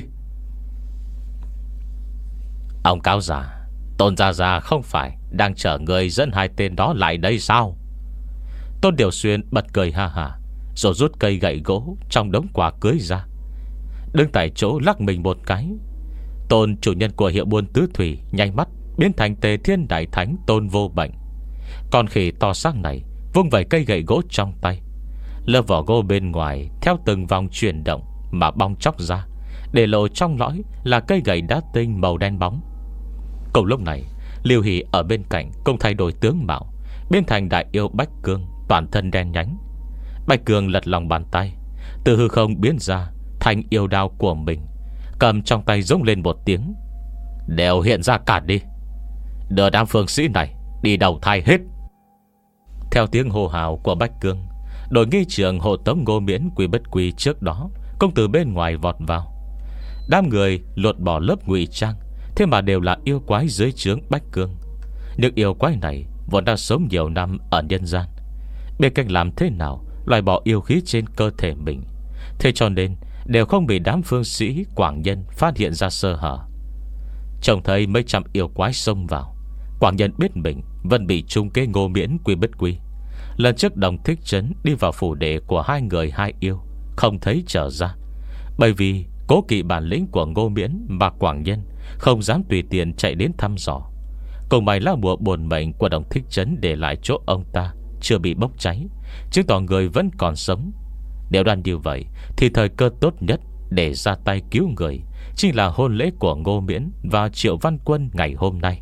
Ông cáo già, Tôn Gia Gia không phải đang chở người dẫn hai tên đó lại đây sao? Tôn Điều Xuyên bật cười ha hả, rồi rút cây gậy gỗ trong đống quả cưới ra, đứng tại chỗ lắc mình một cái. Tôn chủ nhân của hiệu buôn tứ thủy nhanh mắt biến thành Tề Thiên Đại Thánh Tôn Vô Bệnh. Con khỉ to xác này vung vẩy cây gậy gỗ trong tay, lớp vỏ gỗ bên ngoài theo từng vòng chuyển động mà bong chóc ra, để lộ trong lõi là cây gậy đá tinh màu đen bóng. Cùng lúc này, Liêu Hỷ ở bên cạnh cũng thay đổi tướng mạo, biến thành đại yêu Bách Cương, toàn thân đen nhánh. Bách Cương lật lòng bàn tay, từ hư không biến ra thành yêu đao của mình, cầm trong tay rống lên một tiếng: đều hiện ra cả đi, đưa đám phương sĩ này đi đầu thai hết. Theo tiếng hô hào của Bách Cương, đội nghi trưởng hộ tống Ngô Miễn Quy Bất Quy trước đó cũng từ bên ngoài vọt vào. Đám người lột bỏ lớp ngụy trang, thế mà đều là yêu quái dưới trướng Bách Cương. Những yêu quái này vốn đã sống nhiều năm ở nhân gian, biết cách làm thế nào loại bỏ yêu khí trên cơ thể mình. Thế cho nên đều không bị đám phương sĩ Quảng Nhân phát hiện ra sơ hở. Trông thấy mấy trăm yêu quái xông vào, Quảng Nhân biết mình vẫn bị trung kế Ngô Miễn Quy Bất Quy. Lần trước Đồng Thích Trấn đi vào phủ đệ của hai người hai yêu, không thấy trở ra, bởi vì cố kỵ bản lĩnh của Ngô Miễn và Quảng Nhân, không dám tùy tiện chạy đến thăm dò. Cùng mày lá bùa bổn mệnh của Đồng Thích Trấn để lại chỗ ông ta chưa bị bốc cháy, chứng tỏ người vẫn còn sống. Nếu đoán như vậy thì thời cơ tốt nhất để ra tay cứu người chính là hôn lễ của Ngô Miễn và Triệu Văn Quân ngày hôm nay.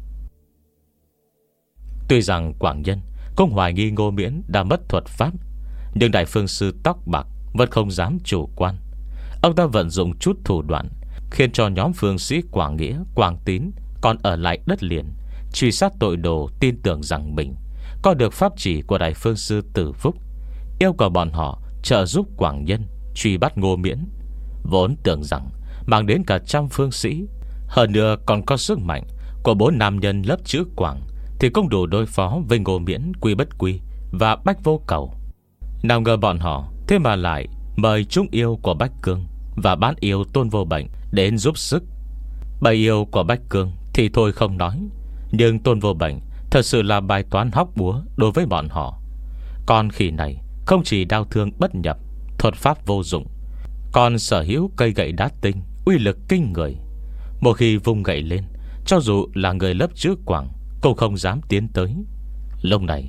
Tuy rằng Quảng Nhân cũng hoài nghi Ngô Miễn đã mất thuật pháp, nhưng Đại Phương Sư tóc bạc vẫn không dám chủ quan. Ông ta vận dụng chút thủ đoạn, khiến cho nhóm phương sĩ Quảng Nghĩa, Quảng Tín còn ở lại đất liền, truy sát tội đồ tin tưởng rằng mình có được pháp chỉ của Đại Phương Sư Tử Phúc, yêu cầu bọn họ trợ giúp Quảng Nhân truy bắt Ngô Miễn. Vốn tưởng rằng mang đến cả trăm phương sĩ, hơn nữa còn có sức mạnh của bốn nam nhân lớp chữ Quảng, thì cũng đủ đối phó với Ngô Miễn Quy Bất Quy và Bách Vô Cầu. Nào ngờ bọn họ thế mà lại mời chúng yêu của Bách Cương và bán yêu Tôn Vô Bệnh đến giúp sức. Bầy yêu của Bách Cương thì thôi không nói, nhưng Tôn Vô Bệnh thật sự là bài toán hóc búa đối với bọn họ. Con khỉ này không chỉ đau thương bất nhập, thuật pháp vô dụng, còn sở hữu cây gậy đá tinh uy lực kinh người. Một khi vung gậy lên, cho dù là người lớp chữ Quảng cũng không dám tiến tới. Lúc này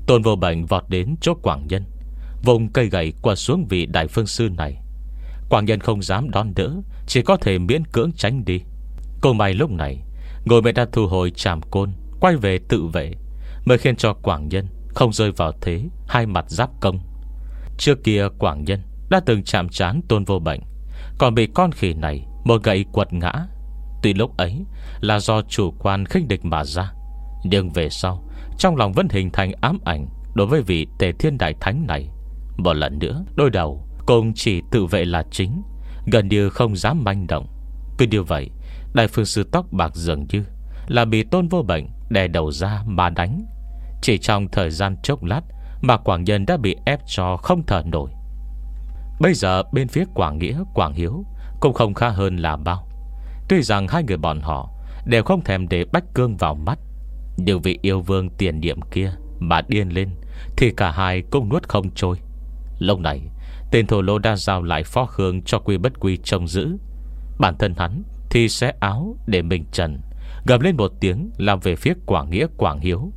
Tôn Vô Bệnh vọt đến chỗ Quảng Nhân, vùng cây gậy quật xuống vị đại phương sư này. Quảng Nhân không dám đón đỡ, chỉ có thể miễn cưỡng tránh đi. Cô may lúc này Ngô Miễn đã thu hồi trảm côn, quay về tự vệ, mới khiến cho Quảng Nhân không rơi vào thế hai mặt giáp công. Trước kia Quảng Nhân đã từng chạm trán Tôn Vô Bệnh, còn bị con khỉ này một gậy quật ngã. Tuy lúc ấy là do chủ quan khinh địch mà ra, nhưng về sau trong lòng vẫn hình thành ám ảnh đối với vị Tề Thiên Đại Thánh này. Một lần nữa đối đầu cùng chỉ tự vệ là chính, gần như không dám manh động. Cứ như vậy, đại phương sư tóc bạc dường như là bị Tôn Vô Bệnh đè đầu ra mà đánh. Chỉ trong thời gian chốc lát mà Quảng Nhân đã bị ép cho không thở nổi. Bây giờ bên phía Quảng Nghĩa, Quảng Hiếu cũng không khá hơn là bao. Tuy rằng hai người bọn họ đều không thèm để Bách Cương vào mắt, nhưng vị yêu vương tiền nhiệm kia mà điên lên thì cả hai cũng nuốt không trôi. Lúc này tên thổ lô đã giao lại Phó Khương cho Quy Bất Quy trông giữ. Bản thân hắn thì xé áo để mình trần, gầm lên một tiếng làm về phía Quảng Nghĩa, Quảng Hiếu.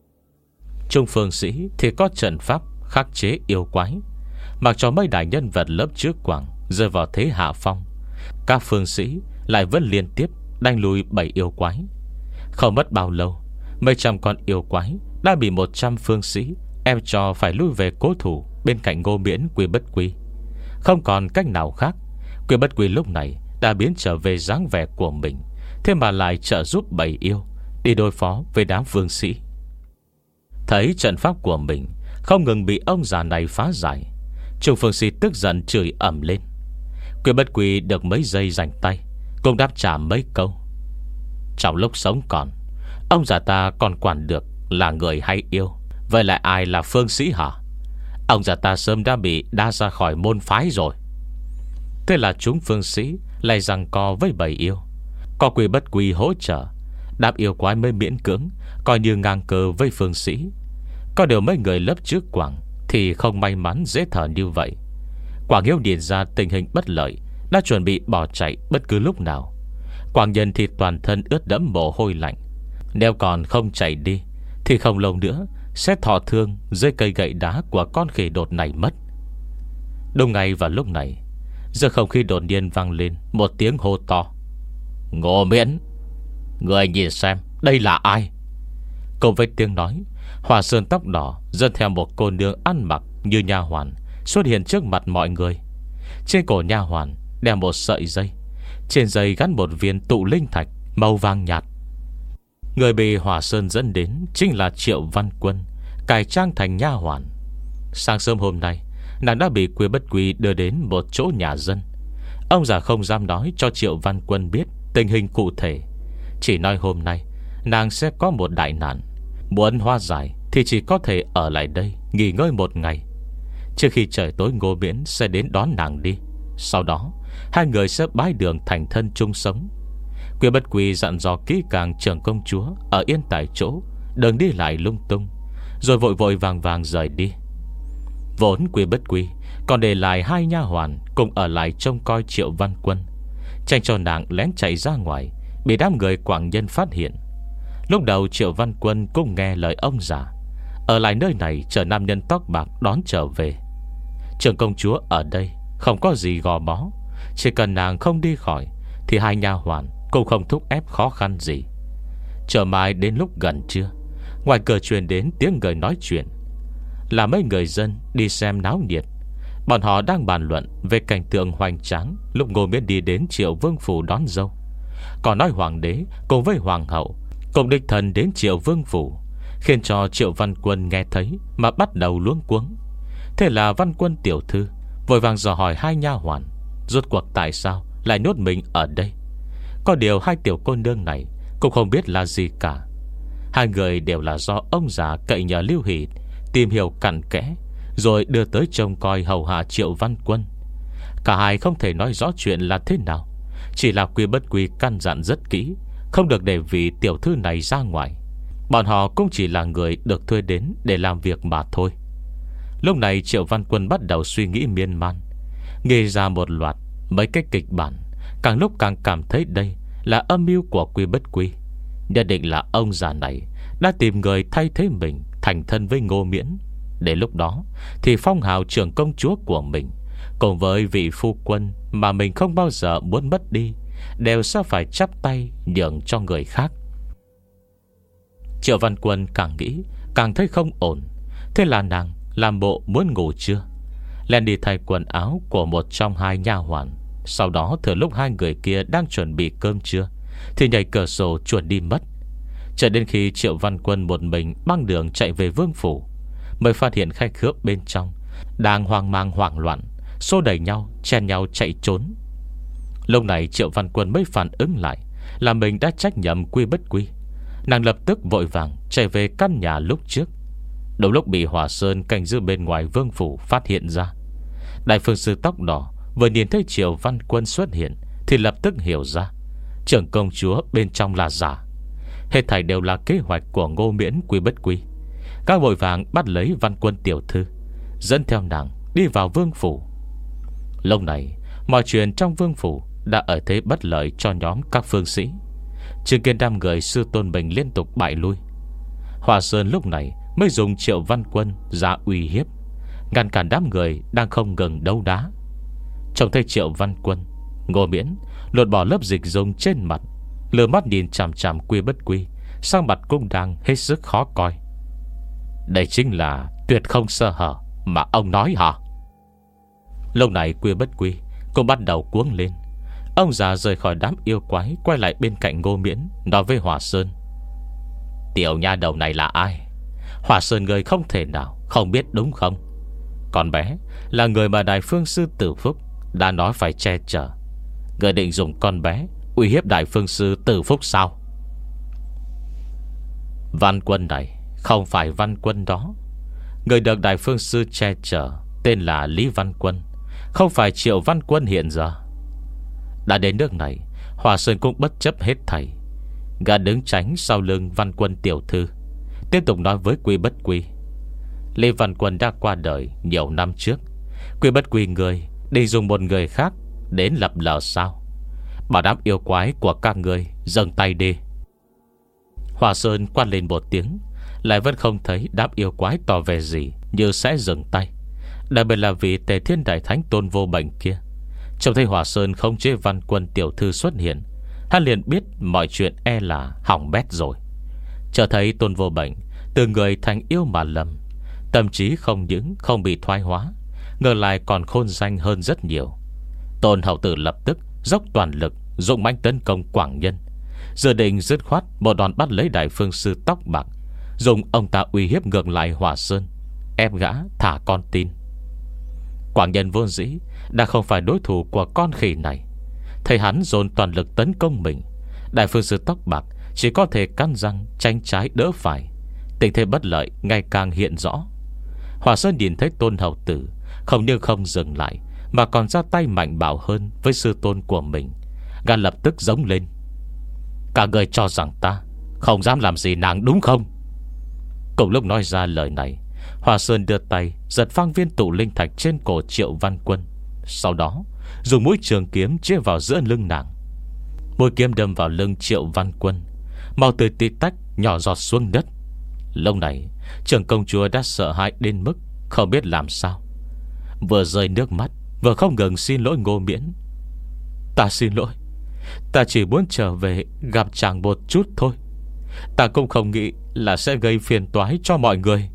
Trung phương sĩ thì có trận pháp khắc chế yêu quái, mặc cho mấy đại nhân vật lớp trước Quảng rơi vào thế hạ phong, các phương sĩ lại vẫn liên tiếp đánh lùi bảy yêu quái. Không mất bao lâu, mấy trăm con yêu quái đã bị một trăm phương sĩ ép cho phải lui về cố thủ bên cạnh Ngô Miễn, Quy Bất Quy. Không còn cách nào khác, Quy Bất Quy lúc này đã biến trở về dáng vẻ của mình, thế mà lại trợ giúp bảy yêu đi đối phó với đám phương sĩ. Thấy trận pháp của mình không ngừng bị ông già này phá giải, Trung phương sĩ tức giận chửi ầm lên. Quy Bất Quy được mấy giây rảnh tay, cũng đáp trả mấy câu. Trong lúc sống còn, ông già ta còn quản được là người hay yêu, vậy lại ai là phương sĩ hả? Ông già ta sớm đã bị đa ra khỏi môn phái rồi. Thế là chúng phương sĩ lại giằng co với bầy yêu. Có Quy Bất Quy hỗ trợ, đám yêu quái mới miễn cưỡng coi như ngang cờ với phương sĩ. Có điều mấy người lớp trước Quảng thì không may mắn dễ thở như vậy. Quảng Hiếu nhìn ra tình hình bất lợi, đã chuẩn bị bỏ chạy bất cứ lúc nào. Quảng Nhân thì toàn thân ướt đẫm mồ hôi lạnh, nếu còn không chạy đi thì không lâu nữa sẽ thọ thương dưới cây gậy đá của con khỉ đột này mất. Đúng ngay vào lúc này, giờ không khí đột nhiên vang lên một tiếng hô to. Ngô Miễn, người nhìn xem đây là ai? Cùng với tiếng nói, Hòa Sơn tóc đỏ dẫn theo một cô nương ăn mặc như nha hoàn xuất hiện trước mặt mọi người. Trên cổ nha hoàn đeo một sợi dây, trên dây gắn một viên tụ linh thạch màu vàng nhạt. Người bị Hòa Sơn dẫn đến chính là Triệu Văn Quân, cải trang thành nha hoàn. Sáng sớm hôm nay, nàng đã bị Quy Bất Quy đưa đến một chỗ nhà dân. Ông già không dám nói cho Triệu Văn Quân biết tình hình cụ thể, chỉ nói hôm nay nàng sẽ có một đại nạn, muốn hóa giải thì chỉ có thể ở lại đây nghỉ ngơi một ngày. Trước khi trời tối Ngô Miễn sẽ đến đón nàng đi. Sau đó hai người sẽ bái đường thành thân chung sống. Quy Bất Quy dặn dò kỹ càng trưởng công chúa ở yên tại chỗ, đừng đi lại lung tung, rồi vội vội vàng vàng rời đi. Vốn Quy Bất Quy còn để lại hai nha hoàn cùng ở lại trông coi Triệu Văn Quân, tránh cho nàng lén chạy ra ngoài bị đám người Quảng Nhân phát hiện. Lúc đầu Triệu Văn Quân cũng nghe lời ông già, ở lại nơi này chờ nam nhân tóc bạc đón trở về. Trưởng công chúa ở đây không có gì gò bó, chỉ cần nàng không đi khỏi thì hai nha hoàn cũng không thúc ép khó khăn gì. Chờ mãi đến lúc gần trưa, ngoài cửa truyền đến tiếng người nói chuyện, là mấy người dân đi xem náo nhiệt. Bọn họ đang bàn luận về cảnh tượng hoành tráng lúc Ngô Miễn đi đến Triệu Vương phủ đón dâu. Còn nói hoàng đế cùng với hoàng hậu cùng đích thần đến Triệu Vương phủ, khiến cho Triệu Văn Quân nghe thấy mà bắt đầu luống cuống. Thế là Văn Quân tiểu thư vội vàng dò hỏi hai nha hoàn rốt cuộc tại sao lại nhốt mình ở đây. Có điều hai tiểu cô nương này cũng không biết là gì cả. Hai người đều là do ông già cậy nhờ Lưu Hỷ tìm hiểu cặn kẽ, rồi đưa tới trông coi hầu hạ Triệu Văn Quân. Cả hai không thể nói rõ chuyện là thế nào, chỉ là Quy Bất Quy căn dặn rất kỹ, không được để vị tiểu thư này ra ngoài. Bọn họ cũng chỉ là người được thuê đến để làm việc mà thôi. Lúc này Triệu Văn Quân bắt đầu suy nghĩ miên man, nghĩ ra một loạt mấy cái kịch bản. Càng lúc càng cảm thấy đây là âm mưu của Quy Bất Quy. Nhất định là ông già này đã tìm người thay thế mình thành thân với Ngô Miễn. Đến lúc đó thì phong hào trưởng công chúa của mình cùng với vị phu quân mà mình không bao giờ muốn mất đi đều sẽ phải chắp tay nhường cho người khác. Triệu Văn Quân càng nghĩ càng thấy không ổn. Thế là nàng làm bộ muốn ngủ trưa, lên đi thay quần áo của một trong hai nha hoàn. Sau đó thừa lúc hai người kia đang chuẩn bị cơm trưa thì nhảy cửa sổ chuồn đi mất. Cho đến khi Triệu Văn Quân một mình băng đường chạy về vương phủ, mới phát hiện khách khứa bên trong đang hoang mang hoảng loạn, xô đẩy nhau, chen nhau chạy trốn. Lúc này Triệu Văn Quân mới phản ứng lại là mình đã trách nhầm quy bất quy. Nàng lập tức vội vàng chạy về căn nhà lúc trước. Đúng lúc bị Hỏa Sơn canh giữ bên ngoài vương phủ phát hiện ra. Đại phương sư tóc đỏ vừa nhìn thấy Triệu Văn Quân xuất hiện thì lập tức hiểu ra trưởng công chúa bên trong là giả. Hết thảy đều là kế hoạch của Ngô Miễn quy bất quy. Các vội vàng bắt lấy Văn Quân tiểu thư, dẫn theo nàng đi vào vương phủ. Lúc này mọi chuyện trong vương phủ đã ở thế bất lợi cho nhóm các phương sĩ. Chứng kiến đám người sư tôn mình liên tục bại lui, Hỏa Sơn lúc này mới dùng Triệu Văn Quân ra uy hiếp, ngăn cản đám người đang không ngừng đấu đá. Trông thấy Triệu Văn Quân, Ngô Miễn lột bỏ lớp dịch dung trên mặt, lừa mắt nhìn chằm chằm quy bất quy, sang mặt cũng đang hết sức khó coi. Đây chính là tuyệt không sơ hở mà ông nói hả? Lúc này quy bất quy cũng bắt đầu cuống lên. Ông già rời khỏi đám yêu quái, quay lại bên cạnh Ngô Miễn, nói với Hỏa Sơn: Tiểu nha đầu này là ai? Hỏa Sơn người không thể nào không biết đúng không? Con bé là người mà Đại Phương Sư Tử Phúc đã nói phải che chở. Người định dùng con bé uy hiếp Đại Phương Sư Tử Phúc sao? Văn Quân này không phải Văn Quân đó. Người được Đại Phương Sư che chở tên là Lý Văn Quân, không phải Triệu Văn Quân hiện giờ. Đã đến nước này, Hỏa Sơn cũng bất chấp hết thảy, gã đứng tránh sau lưng Văn Quân tiểu thư, tiếp tục nói với quy bất quy: Lý Văn Quân đã qua đời nhiều năm trước. Quy bất quy người đi dùng một người khác đến lập lờ sao? Bảo đám yêu quái của các người dừng tay đi. Hỏa Sơn quát lên một tiếng, lại vẫn không thấy đám yêu quái tỏ vẻ gì như sẽ dừng tay. Đặc biệt là vì Tề Thiên Đại Thánh Tôn Vô Bệnh kia. Trông thấy Hỏa Sơn không chế Văn Quân tiểu thư xuất hiện, hắn liền biết mọi chuyện e là hỏng bét rồi. Chờ thấy Tôn Vô Bệnh từ người thành yêu mà lầm, tâm trí không những không bị thoái hóa, ngược lại còn khôn danh hơn rất nhiều. Tôn hậu tử lập tức dốc toàn lực dụng mãnh tấn công Quảng Nhân, dự định dứt khoát một đòn bắt lấy Đại Phương Sư tóc bạc, dùng ông ta uy hiếp ngược lại Hỏa Sơn, ép gã thả con tin. Quảng Nhân vốn dĩ đã không phải đối thủ của con khỉ này. Thấy hắn dồn toàn lực tấn công mình, Đại Phương Sư tóc bạc chỉ có thể cắn răng tranh trái đỡ phải. Tình thế bất lợi ngày càng hiện rõ. Hỏa Sơn nhìn thấy Tôn hậu tử không những không dừng lại, mà còn ra tay mạnh bạo hơn với sư tôn của mình. Gã lập tức giống lên: Cả người cho rằng ta không dám làm gì nàng đúng không? Cùng lúc nói ra lời này, Hỏa Sơn đưa tay giật phang viên tụ linh thạch trên cổ Triệu Văn Quân, sau đó dùng mũi trường kiếm chĩa vào giữa lưng nàng. Mũi kiếm đâm vào lưng Triệu Văn Quân, máu tươi tí tách nhỏ giọt xuống đất. Lúc này trưởng công chúa đã sợ hãi đến mức không biết làm sao, vừa rơi nước mắt vừa không ngừng xin lỗi Ngô Miễn: Ta xin lỗi, ta chỉ muốn trở về gặp chàng một chút thôi. Ta cũng không nghĩ là sẽ gây phiền toái cho mọi người.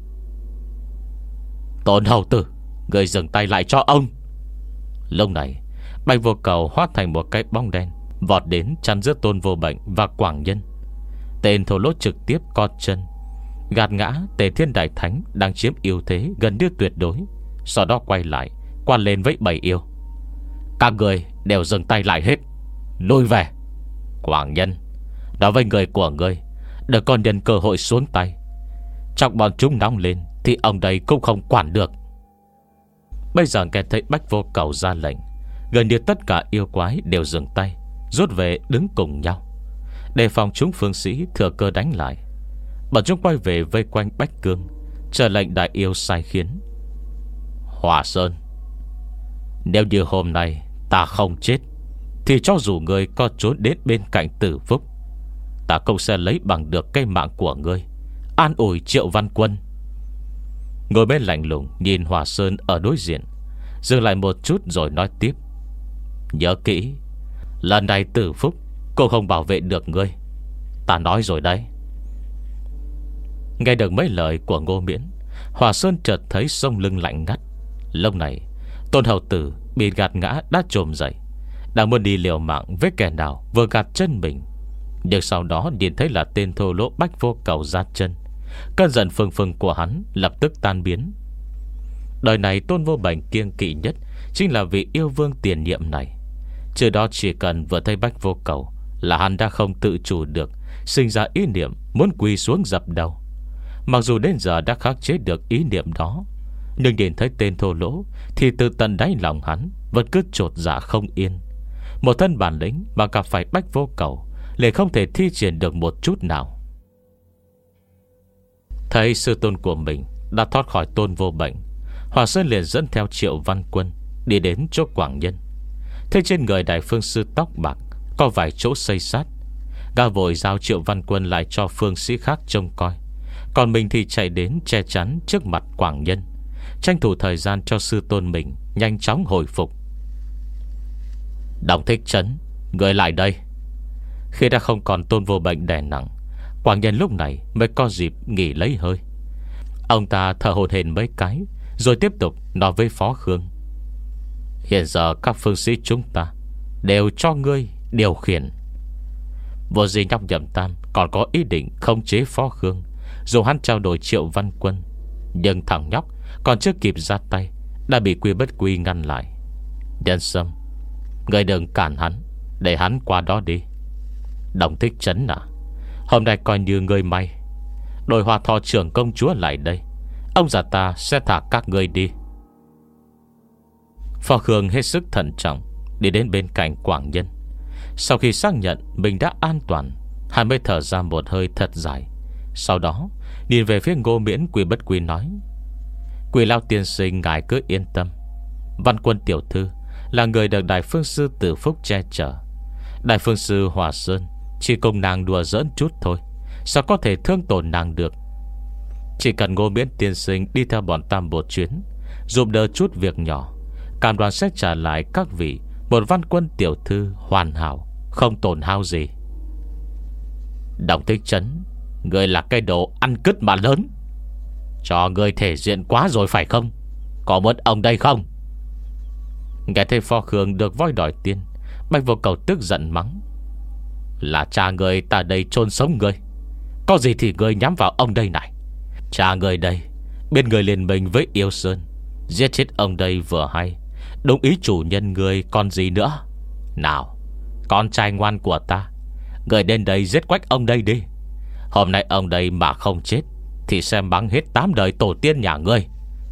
Tôn hầu tử, người dừng tay lại cho ông. Lúc này Bạch Vô Cầu hóa thành một cái bóng đen, vọt đến chắn giữa Tôn Vô Bệnh và Quảng Nhân. Tên thổ lỗ trực tiếp cọt chân, gạt ngã Tề Thiên Đại Thánh đang chiếm ưu thế gần như tuyệt đối. Sau đó quay lại quan lên với bảy yêu: Các người đều dừng tay lại hết, lùi về. Quảng Nhân, nói với người của ngươi đừng còn nhân cơ hội xuống tay. Trong bọn chúng nóng lên thì ông đây cũng không quản được. Bây giờ nghe thấy Bách Vô Cầu ra lệnh, gần như tất cả yêu quái đều dừng tay, rút về đứng cùng nhau, đề phòng chúng phương sĩ thừa cơ đánh lại. Bọn chúng quay về vây quanh Bách Cương, chờ lệnh đại yêu sai khiến: Hỏa Sơn, nếu như hôm nay ta không chết, thì cho dù ngươi có trốn đến bên cạnh Tử Phúc, ta cũng sẽ lấy bằng được cây mạng của ngươi, an ủi Triệu Văn Quân. ngồi bên lạnh lùng nhìn Hòa Sơn ở đối diện, dừng lại một chút rồi nói tiếp: Nhớ kỹ, lần này Tử Phúc cô không bảo vệ được ngươi. Ta nói rồi đấy. Nghe được mấy lời của Ngô Miễn, Hòa Sơn chợt thấy sống lưng lạnh ngắt. Lúc này Tôn hầu tử bị gạt ngã đã trồm dậy, đang muốn đi liều mạng với kẻ nào vừa gạt chân mình. Nhưng sau đó nhìn thấy là tên thô lỗ Bách Vô Cầu ra chân. Cơn giận phừng phừng của hắn lập tức tan biến. Đời này Tôn Vô Bệnh kiêng kỵ nhất chính là vị yêu vương tiền nhiệm này. Trước đó chỉ cần vừa thấy Bách Vô Cầu là hắn đã không tự chủ được, sinh ra ý niệm muốn quỳ xuống dập đầu. Mặc dù đến giờ đã khắc chế được ý niệm đó, nhưng nhìn thấy tên thô lỗ thì từ tận đáy lòng hắn vẫn cứ chột dạ không yên. Một thân bản lĩnh mà gặp phải Bách Vô Cầu lại không thể thi triển được một chút nào. Thấy sư tôn của mình đã thoát khỏi Tôn Vô Bệnh, Hòa Sơn liền dẫn theo Triệu Văn Quân đi đến chỗ Quảng Nhân. Thấy trên người Đại Phương Sư tóc bạc có vài chỗ xây sát, gã vội giao Triệu Văn Quân lại cho phương sĩ khác trông coi, còn mình thì chạy đến che chắn trước mặt Quảng Nhân, tranh thủ thời gian cho sư tôn mình nhanh chóng hồi phục. Đồng Thích Trấn, người lại đây. Khi đã không còn Tôn Vô Bệnh đè nặng, Quảng Nhân lúc này mới có dịp nghỉ lấy hơi. Ông ta thở hổn hển mấy cái, rồi tiếp tục nói với Phó Khương: Hiện giờ các phương sĩ chúng ta đều cho ngươi điều khiển. Vô gì nhóc Nhậm Tam còn có ý định khống chế Phó Khương, dù hắn trao đổi Triệu Văn Quân, nhưng thằng nhóc còn chưa kịp ra tay đã bị Quy Bất Quy ngăn lại. Nhân Sâm, ngươi đừng cản hắn, để hắn qua đó đi. Đồng Thích Trấn à, hôm nay coi như ngươi may, đội Hòa Thọ trưởng công chúa lại đây, ông già ta sẽ thả các ngươi đi. Phó Khương hết sức thận trọng đi đến bên cạnh Quảng Nhân. Sau khi xác nhận mình đã an toàn, hắn mới thở ra một hơi thật dài. Sau đó nhìn về phía Ngô Miễn, Quy Bất Quy nói: Quỷ Lao tiên sinh ngài cứ yên tâm, Văn Quân tiểu thư là người được Đại Phương Sư Tử Phúc che chở. Đại Phương Sư Hòa Sơn chỉ cùng nàng đùa giỡn chút thôi, sao có thể thương tổn nàng được. Chỉ cần Ngô Miễn tiên sinh đi theo bọn ta một chuyến, giúp đỡ chút việc nhỏ, cam đoan sẽ trả lại các vị một Văn Quân tiểu thư hoàn hảo, không tổn hao gì. Đồng Thích Trấn, người là cái đồ ăn cứt mà lớn. Cho người thể diện quá rồi phải không? Có muốn ông đây không? Nghe thấy Phó Khương được voi đòi tiền, Bạch Vô Cầu tức giận mắng: Là cha người ta đây chôn sống người, có gì thì người nhắm vào ông đây này. Cha người đây biết người liên minh với Yêu Sơn, giết chết ông đây vừa hay, đúng ý chủ nhân người còn gì nữa. Nào, con trai ngoan của ta, người đến đây giết quách ông đây đi. Hôm nay ông đây mà không chết thì xem bắn hết tám đời tổ tiên nhà ngươi.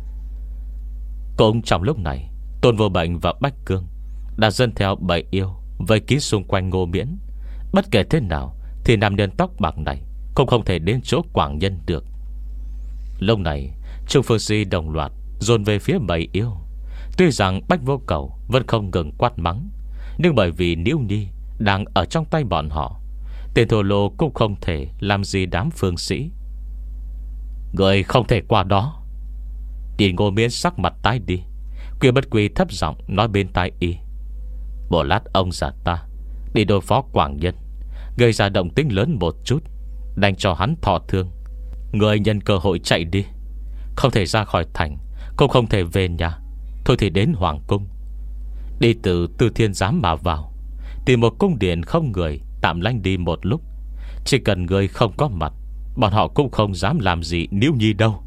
Cũng trong lúc này, Tôn Vô Bệnh và Bách Cương đã dẫn theo bảy yêu vây kín xung quanh Ngô Miễn. Bất kể thế nào thì nam nhân tóc bạc này cũng không thể đến chỗ Quảng Nhân được. Lúc này Trung Phương Si đồng loạt dồn về phía bảy yêu. Tuy rằng Bách Vô Cầu vẫn không ngừng quát mắng, nhưng bởi vì Niễu Nhi đang ở trong tay bọn họ, tên thô lô cũng không thể làm gì đám phương sĩ. Người không thể qua đó. Nhìn Ngô Miễn sắc mặt tái đi, Quy Bất Quy thấp giọng nói bên tai y: Một lát ông già ta đi đối phó Quảng Nhân, gây ra động tĩnh lớn một chút, đánh cho hắn thọ thương. Người nhân cơ hội chạy đi, không thể ra khỏi thành, cũng không thể về nhà, thôi thì đến Hoàng Cung. Đi từ Tư Thiên Giám mà vào, tìm một cung điện không người tạm lánh đi một lúc. Chỉ cần người không có mặt, bọn họ cũng không dám làm gì Niễu Nhi đâu.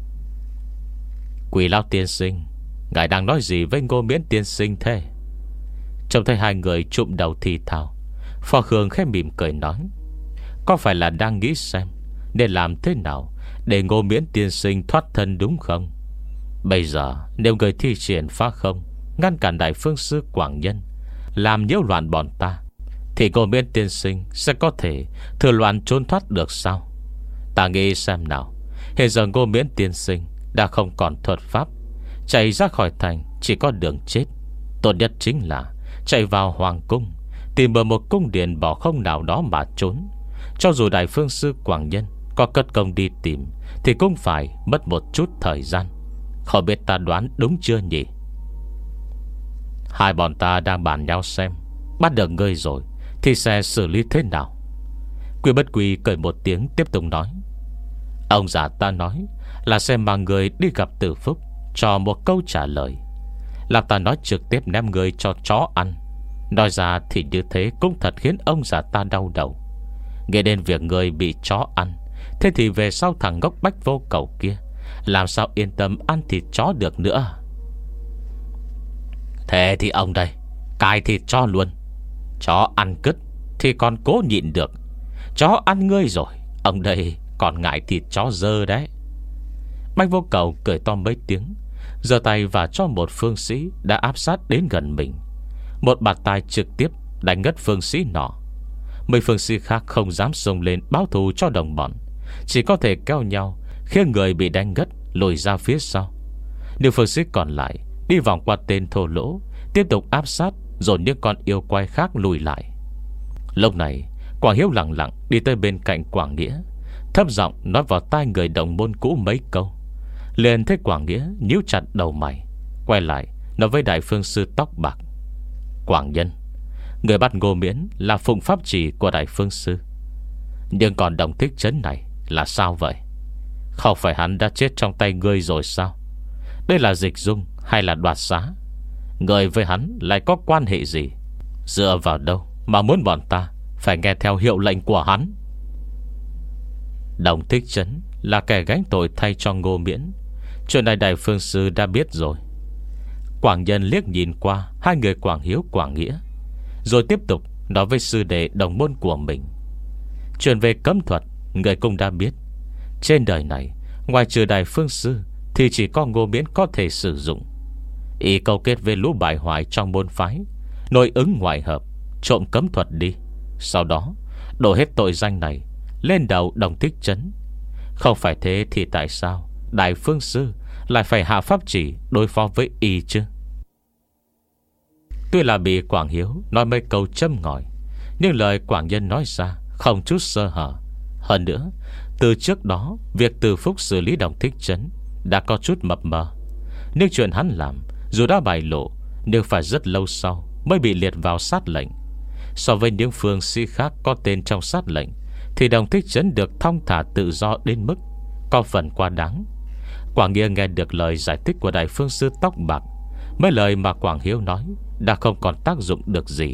Quỷ Lao tiên sinh, ngài đang nói gì với Ngô Miễn tiên sinh thế? Trông thấy hai người trụm đầu thì thào, Phó Khương khẽ mỉm cười nói: Có phải là đang nghĩ xem nên làm thế nào để Ngô Miễn tiên sinh thoát thân đúng không? Bây giờ nếu người thi triển phá không, ngăn cản Đại Phương Sư Quảng Nhân, làm nhiễu loạn bọn ta, thì Ngô Miễn tiên sinh sẽ có thể thừa loạn trốn thoát được sao? Ta nghĩ xem nào, hiện giờ Ngô Miễn tiên sinh đã không còn thuật pháp, chạy ra khỏi thành chỉ có đường chết. Tốt nhất chính là chạy vào Hoàng Cung, tìm ở một cung điện bỏ không nào đó mà trốn. Cho dù Đại Phương Sư Quảng Nhân có cất công đi tìm thì cũng phải mất một chút thời gian. Không biết ta đoán đúng chưa nhỉ? Hai bọn ta đang bàn nhau xem bắt được ngươi rồi thì sẽ xử lý thế nào. Quy Bất Quy cười một tiếng tiếp tục nói: Ông già ta nói là sẽ mang người đi gặp Từ Phúc cho một câu trả lời. Làm ta nói trực tiếp ném người cho chó ăn. Nói ra thì như thế cũng thật khiến ông già ta đau đầu. Nghe đến việc người bị chó ăn, thế thì về sau thằng ngốc Bách Vô Cầu kia làm sao yên tâm ăn thịt chó được nữa. Thế thì ông đây cai thịt chó luôn. Chó ăn cứt thì còn cố nhịn được, chó ăn ngươi rồi ông đây còn ngại thịt chó dơ đấy. Bách Vô Cầu cười to mấy tiếng, giơ tay và cho một phương sĩ đã áp sát đến gần mình một bạt tai trực tiếp đánh ngất phương sĩ nọ. Mấy phương sĩ khác không dám xông lên báo thù cho đồng bọn, chỉ có thể kéo nhau khiến người bị đánh ngất lùi ra phía sau. Nhưng phương sĩ còn lại đi vòng qua tên thô lỗ, tiếp tục áp sát, rồi những con yêu quái khác lùi lại. Lúc này Quảng Hiếu lặng lặng đi tới bên cạnh Quảng Nghĩa, thấp giọng nói vào tai người đồng môn cũ mấy câu. Liền thấy Quảng Nghĩa nhíu chặt đầu mày, quay lại nói với đại phương sư tóc bạc: Quảng Nhân, người bắt Ngô Miễn là phụng pháp chỉ của đại phương sư, nhưng còn Đồng Thích Trấn này là sao vậy? Không phải hắn đã chết trong tay ngươi rồi sao? Đây là dịch dung hay là đoạt xá? Người với hắn lại có quan hệ gì? Dựa vào đâu mà muốn bọn ta phải nghe theo hiệu lệnh của hắn? Đồng Thích Trấn là kẻ gánh tội thay cho Ngô Miễn. Chuyện này đại phương sư đã biết rồi. Quảng Nhân liếc nhìn qua hai người Quảng Hiếu Quảng Nghĩa, rồi tiếp tục nói với sư đệ đồng môn của mình: Chuyện về cấm thuật người cũng đã biết. Trên đời này ngoài trừ đại phương sư thì chỉ có Ngô Miễn có thể sử dụng. Y câu kết với lũ bại hoại trong môn phái, nội ứng ngoại hợp, trộm cấm thuật đi, sau đó đổ hết tội danh này lên đầu Đồng Thích Trấn. Không phải thế thì tại sao đại phương sư lại phải hạ pháp chỉ đối phó với y chứ? Tuy là bị Quảng Hiếu nói mấy câu châm ngòi, nhưng lời Quảng Nhân nói ra không chút sơ hở. Hơn nữa, từ trước đó việc Từ Phúc xử lý Đồng Thích Trấn đã có chút mập mờ. Nhưng chuyện hắn làm dù đã bại lộ, nhưng phải rất lâu sau mới bị liệt vào sát lệnh. So với những phương sĩ khác có tên trong sát lệnh, thì Đồng Thích Trấn được thong thả tự do đến mức có phần quá đáng. Quảng Nghĩa nghe được lời giải thích của đại phương sư tóc bạc, mấy lời mà Quảng Hiếu nói đã không còn tác dụng được gì.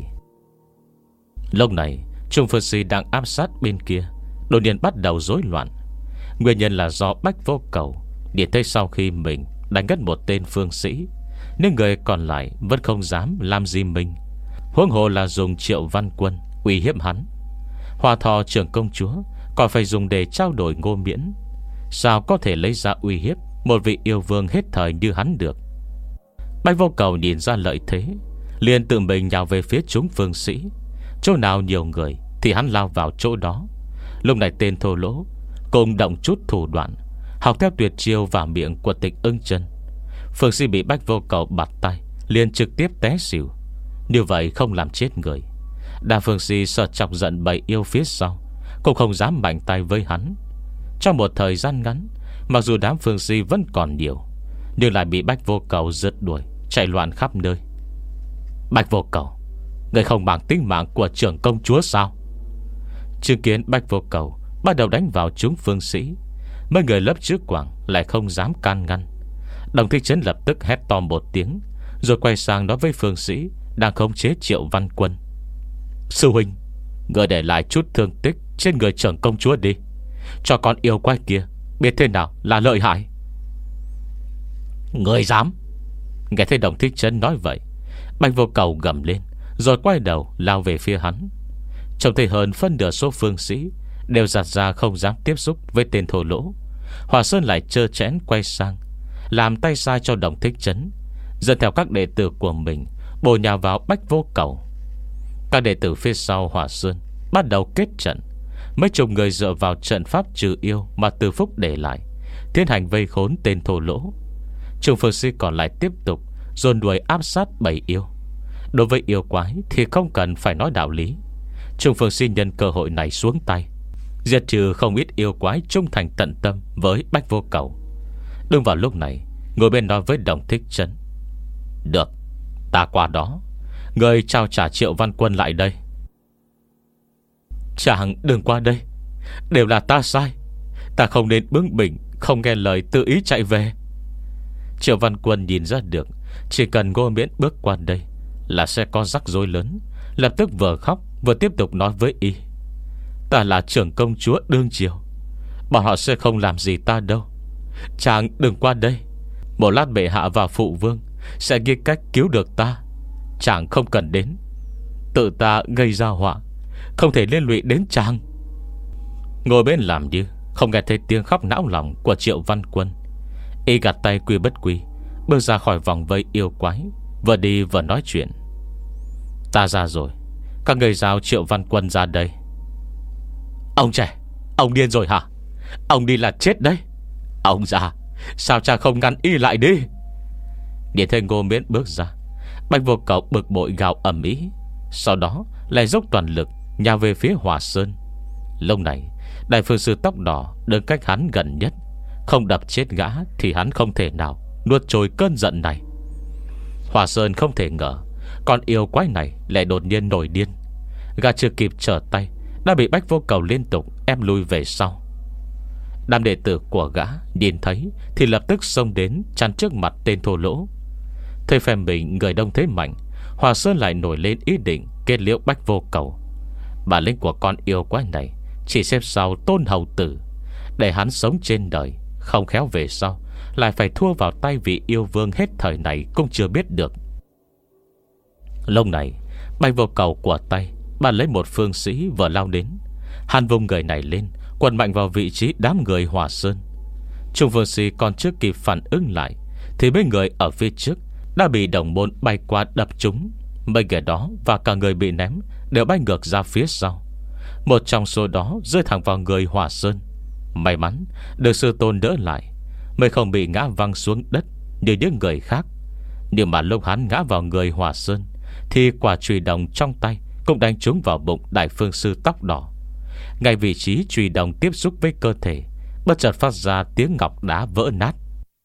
Lúc này Trung phương sĩ đang áp sát bên kia đột nhiên bắt đầu rối loạn. Nguyên nhân là do Bách Vô Cầu nhìn thấy sau khi mình đánh ngất một tên phương sĩ, nên người còn lại vẫn không dám làm gì mình, huống hồ là dùng Triệu Văn Quân uy hiếp hắn. Hoa Thọ trưởng công chúa còn phải dùng để trao đổi Ngô Miễn, sao có thể lấy ra uy hiếp một vị yêu vương hết thời như hắn được? Bách Vô Cầu nhìn ra lợi thế, liền tự mình nhào về phía chúng phương sĩ. Chỗ nào nhiều người thì hắn lao vào chỗ đó. Lúc này tên thô lỗ cùng động chút thủ đoạn, học theo tuyệt chiêu và miệng của Tịch Ưng Chân. Phương sĩ bị Bách Vô Cầu bạt tay, liền trực tiếp té xỉu. Như vậy không làm chết người. Đa phương sĩ sợ chọc giận bầy yêu phía sau, cũng không dám mạnh tay với hắn. Trong một thời gian ngắn, mặc dù đám phương sĩ vẫn còn nhiều, nhưng lại bị Bách Vô Cầu rượt đuổi, chạy loạn khắp nơi. Bách Vô Cầu, người không mang tính mạng của trưởng công chúa sao? Chứng kiến Bách Vô Cầu bắt đầu đánh vào chúng phương sĩ, mấy người lớp trước Quảng lại không dám can ngăn. Đồng Thích Trấn lập tức hét to một tiếng, rồi quay sang nói với phương sĩ đang khống chế Triệu Văn Quân: Sư huynh, người để lại chút thương tích trên người trưởng công chúa đi, cho con yêu quái kia biết thế nào là lợi hại. Người dám? Nghe thấy Đồng Thích Trấn nói vậy, Bách Vô Cầu gầm lên, rồi quay đầu lao về phía hắn. Trông thấy hơn phân nửa số phương sĩ đều giặt ra không dám tiếp xúc với tên thô lỗ, Hòa Sơn lại trơ trẽn quay sang làm tay sai cho Đồng Thích Trấn, dẫn theo các đệ tử của mình bổ nhào vào Bách Vô Cầu. Các đệ tử phía sau Hòa Sơn bắt đầu kết trận. Mấy chục người dựa vào trận pháp trừ yêu mà Từ Phúc để lại, tiến hành vây khốn tên thô lỗ. Trung phương sĩ còn lại tiếp tục dồn đuổi áp sát bảy yêu. Đối với yêu quái thì không cần phải nói đạo lý. Trung phương sĩ nhân cơ hội này xuống tay. diệt trừ không ít yêu quái trung thành tận tâm với Bách Vô Cầu. Đúng vào lúc này, ngồi bên nói với Đồng Thích Trấn: Được, ta qua đó. Người trao trả Triệu Văn Quân lại đây. Chàng đừng qua đây, đều là ta sai. Ta không nên bướng bỉnh, không nghe lời tự ý chạy về. Triệu Văn Quân nhìn ra được chỉ cần Ngô Miễn bước qua đây là sẽ có rắc rối lớn. Lập tức vừa khóc vừa tiếp tục nói với y: Ta là trưởng công chúa đương triều, bọn họ sẽ không làm gì ta đâu. Chàng đừng qua đây. Một lát bệ hạ và phụ vương sẽ nghĩ cách cứu được ta. Chàng không cần đến. Tự ta gây ra họa, không thể liên lụy đến chàng. Ngồi bên làm như không nghe thấy tiếng khóc não lòng của Triệu Văn Quân. Y gạt tay Quy Bất Quy, bước ra khỏi vòng vây yêu quái, vừa đi vừa nói chuyện: Ta ra rồi, các người giao Triệu Văn Quân ra đây. Ông trẻ, ông điên rồi hả? Ông đi là chết đấy. Ông già, sao cha không ngăn y lại đi? Để thấy Ngô Miễn bước ra, Bạch Vô Cầu bực bội gào ầm ĩ, sau đó lại dốc toàn lực nhào về phía Hòa Sơn. Lúc này Đại Phương Sư tóc đỏ đứng cách hắn gần nhất, không đập chết gã thì hắn không thể nào nuốt trôi cơn giận này. Hòa Sơn không thể ngờ con yêu quái này lại đột nhiên nổi điên. Gã chưa kịp trở tay đã bị Bách Vô Cầu liên tục ép lui về sau. Đám đệ tử của gã nhìn thấy thì lập tức xông đến chắn trước mặt tên thô lỗ. Thấy phe mình người đông thế mạnh, Hòa Sơn lại nổi lên ý định kết liễu Bách Vô Cầu. Bản lĩnh của con yêu quái này chỉ xếp sau Tôn Hầu Tử, để hắn sống trên đời, không khéo về sau lại phải thua vào tay vị yêu vương hết thời này cũng chưa biết được. Lúc này Bách Vô Cầu của tay bàn lấy một phương sĩ vừa lao đến. Hắn vùng người này lên, quần mạnh vào vị trí đám người Hòa Sơn. Trung phương sĩ còn chưa kịp phản ứng lại thì mấy người ở phía trước đã bị đồng môn bay qua đập trúng. Mấy người đó và cả người bị ném đều bay ngược ra phía sau. Một trong số đó rơi thẳng vào người Hòa Sơn. May mắn được sư tôn đỡ lại, mới không bị ngã văng xuống đất như những người khác. Nhưng mà lúc hắn ngã vào người Hòa Sơn thì quả chùy đồng trong tay cũng đánh trúng vào bụng Đại Phương Sư tóc đỏ. Ngay vị trí chùy đồng tiếp xúc với cơ thể, bất chợt phát ra tiếng ngọc đá vỡ nát.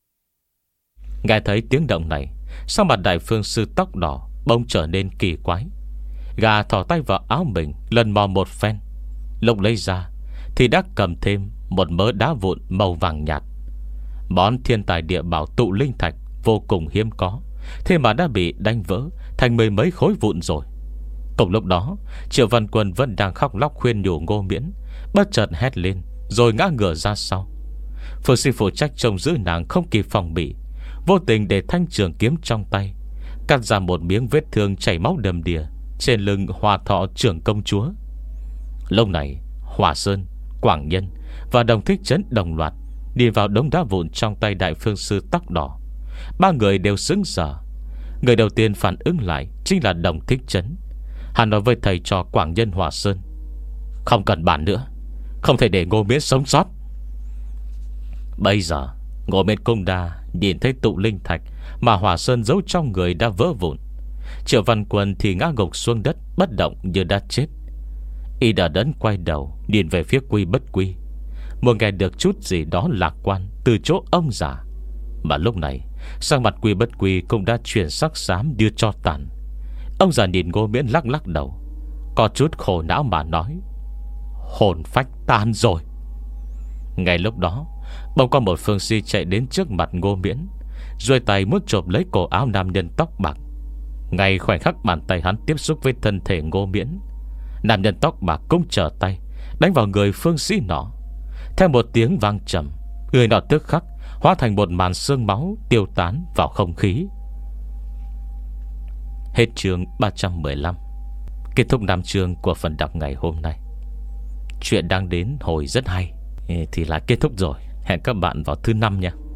Nghe thấy tiếng động này, sắc mặt Đại Phương Sư tóc đỏ bỗng trở nên kỳ quái. Gà thò tay vào áo mình lần mò một phen, lúc lấy ra thì đã cầm thêm một mớ đá vụn màu vàng nhạt. Món thiên tài địa bảo tụ linh thạch vô cùng hiếm có, thế mà đã bị đánh vỡ thành mười mấy khối vụn rồi. Cùng lúc đó, Triệu Văn Quân vẫn đang khóc lóc khuyên nhủ Ngô Miễn, bất chợt hét lên rồi ngã ngửa ra sau. Phương sĩ phụ trách trông giữ nàng không kịp phòng bị, vô tình để thanh trường kiếm trong tay cắt ra một miếng vết thương chảy máu đầm đìa trên lưng Hòa Thọ trưởng công chúa. Lúc này Hòa Sơn, Quảng Nhân và Đồng Thích Trấn đồng loạt đi vào đống đá vụn trong tay Đại Phương Sư tóc đỏ. Ba người đều sững sờ. Người đầu tiên phản ứng lại chính là Đồng Thích Trấn. Hắn nói với thầy trò Quảng Nhân Hòa Sơn: Không cần bàn nữa, không thể để Ngô Miễn sống sót. Bây giờ Ngô Miễn Cung Đa nhìn thấy tụ linh thạch mà Hòa Sơn giấu trong người đã vỡ vụn. Triệu Văn Quân thì ngã gục xuống đất bất động như đã chết. Y đã đấn quay đầu nhìn về phía Quy Bất Quy, muốn nghe được chút gì đó lạc quan từ chỗ ông già. Mà lúc này sang mặt Quy Bất Quy cũng đã chuyển sắc xám như cho tàn. Ông già nhìn Ngô Miễn lắc lắc đầu, có chút khổ não mà nói: Hồn phách tan rồi. Ngay lúc đó bỗng có một phương si chạy đến trước mặt Ngô Miễn, duỗi tay muốn chộp lấy cổ áo nam nhân tóc bạc. Ngay khoảnh khắc bàn tay hắn tiếp xúc với thân thể Ngô Miễn, nam nhân tóc bạc cũng trở tay đánh vào người phương sĩ nọ. Theo một tiếng vang trầm, người nọ tức khắc hóa thành một màn sương máu tiêu tán vào không khí. Hết chương ba trăm mười lăm. Kết thúc năm chương của phần đọc ngày hôm nay. Chuyện đang đến hồi rất hay thì là kết thúc rồi. Hẹn các bạn vào thứ năm nha.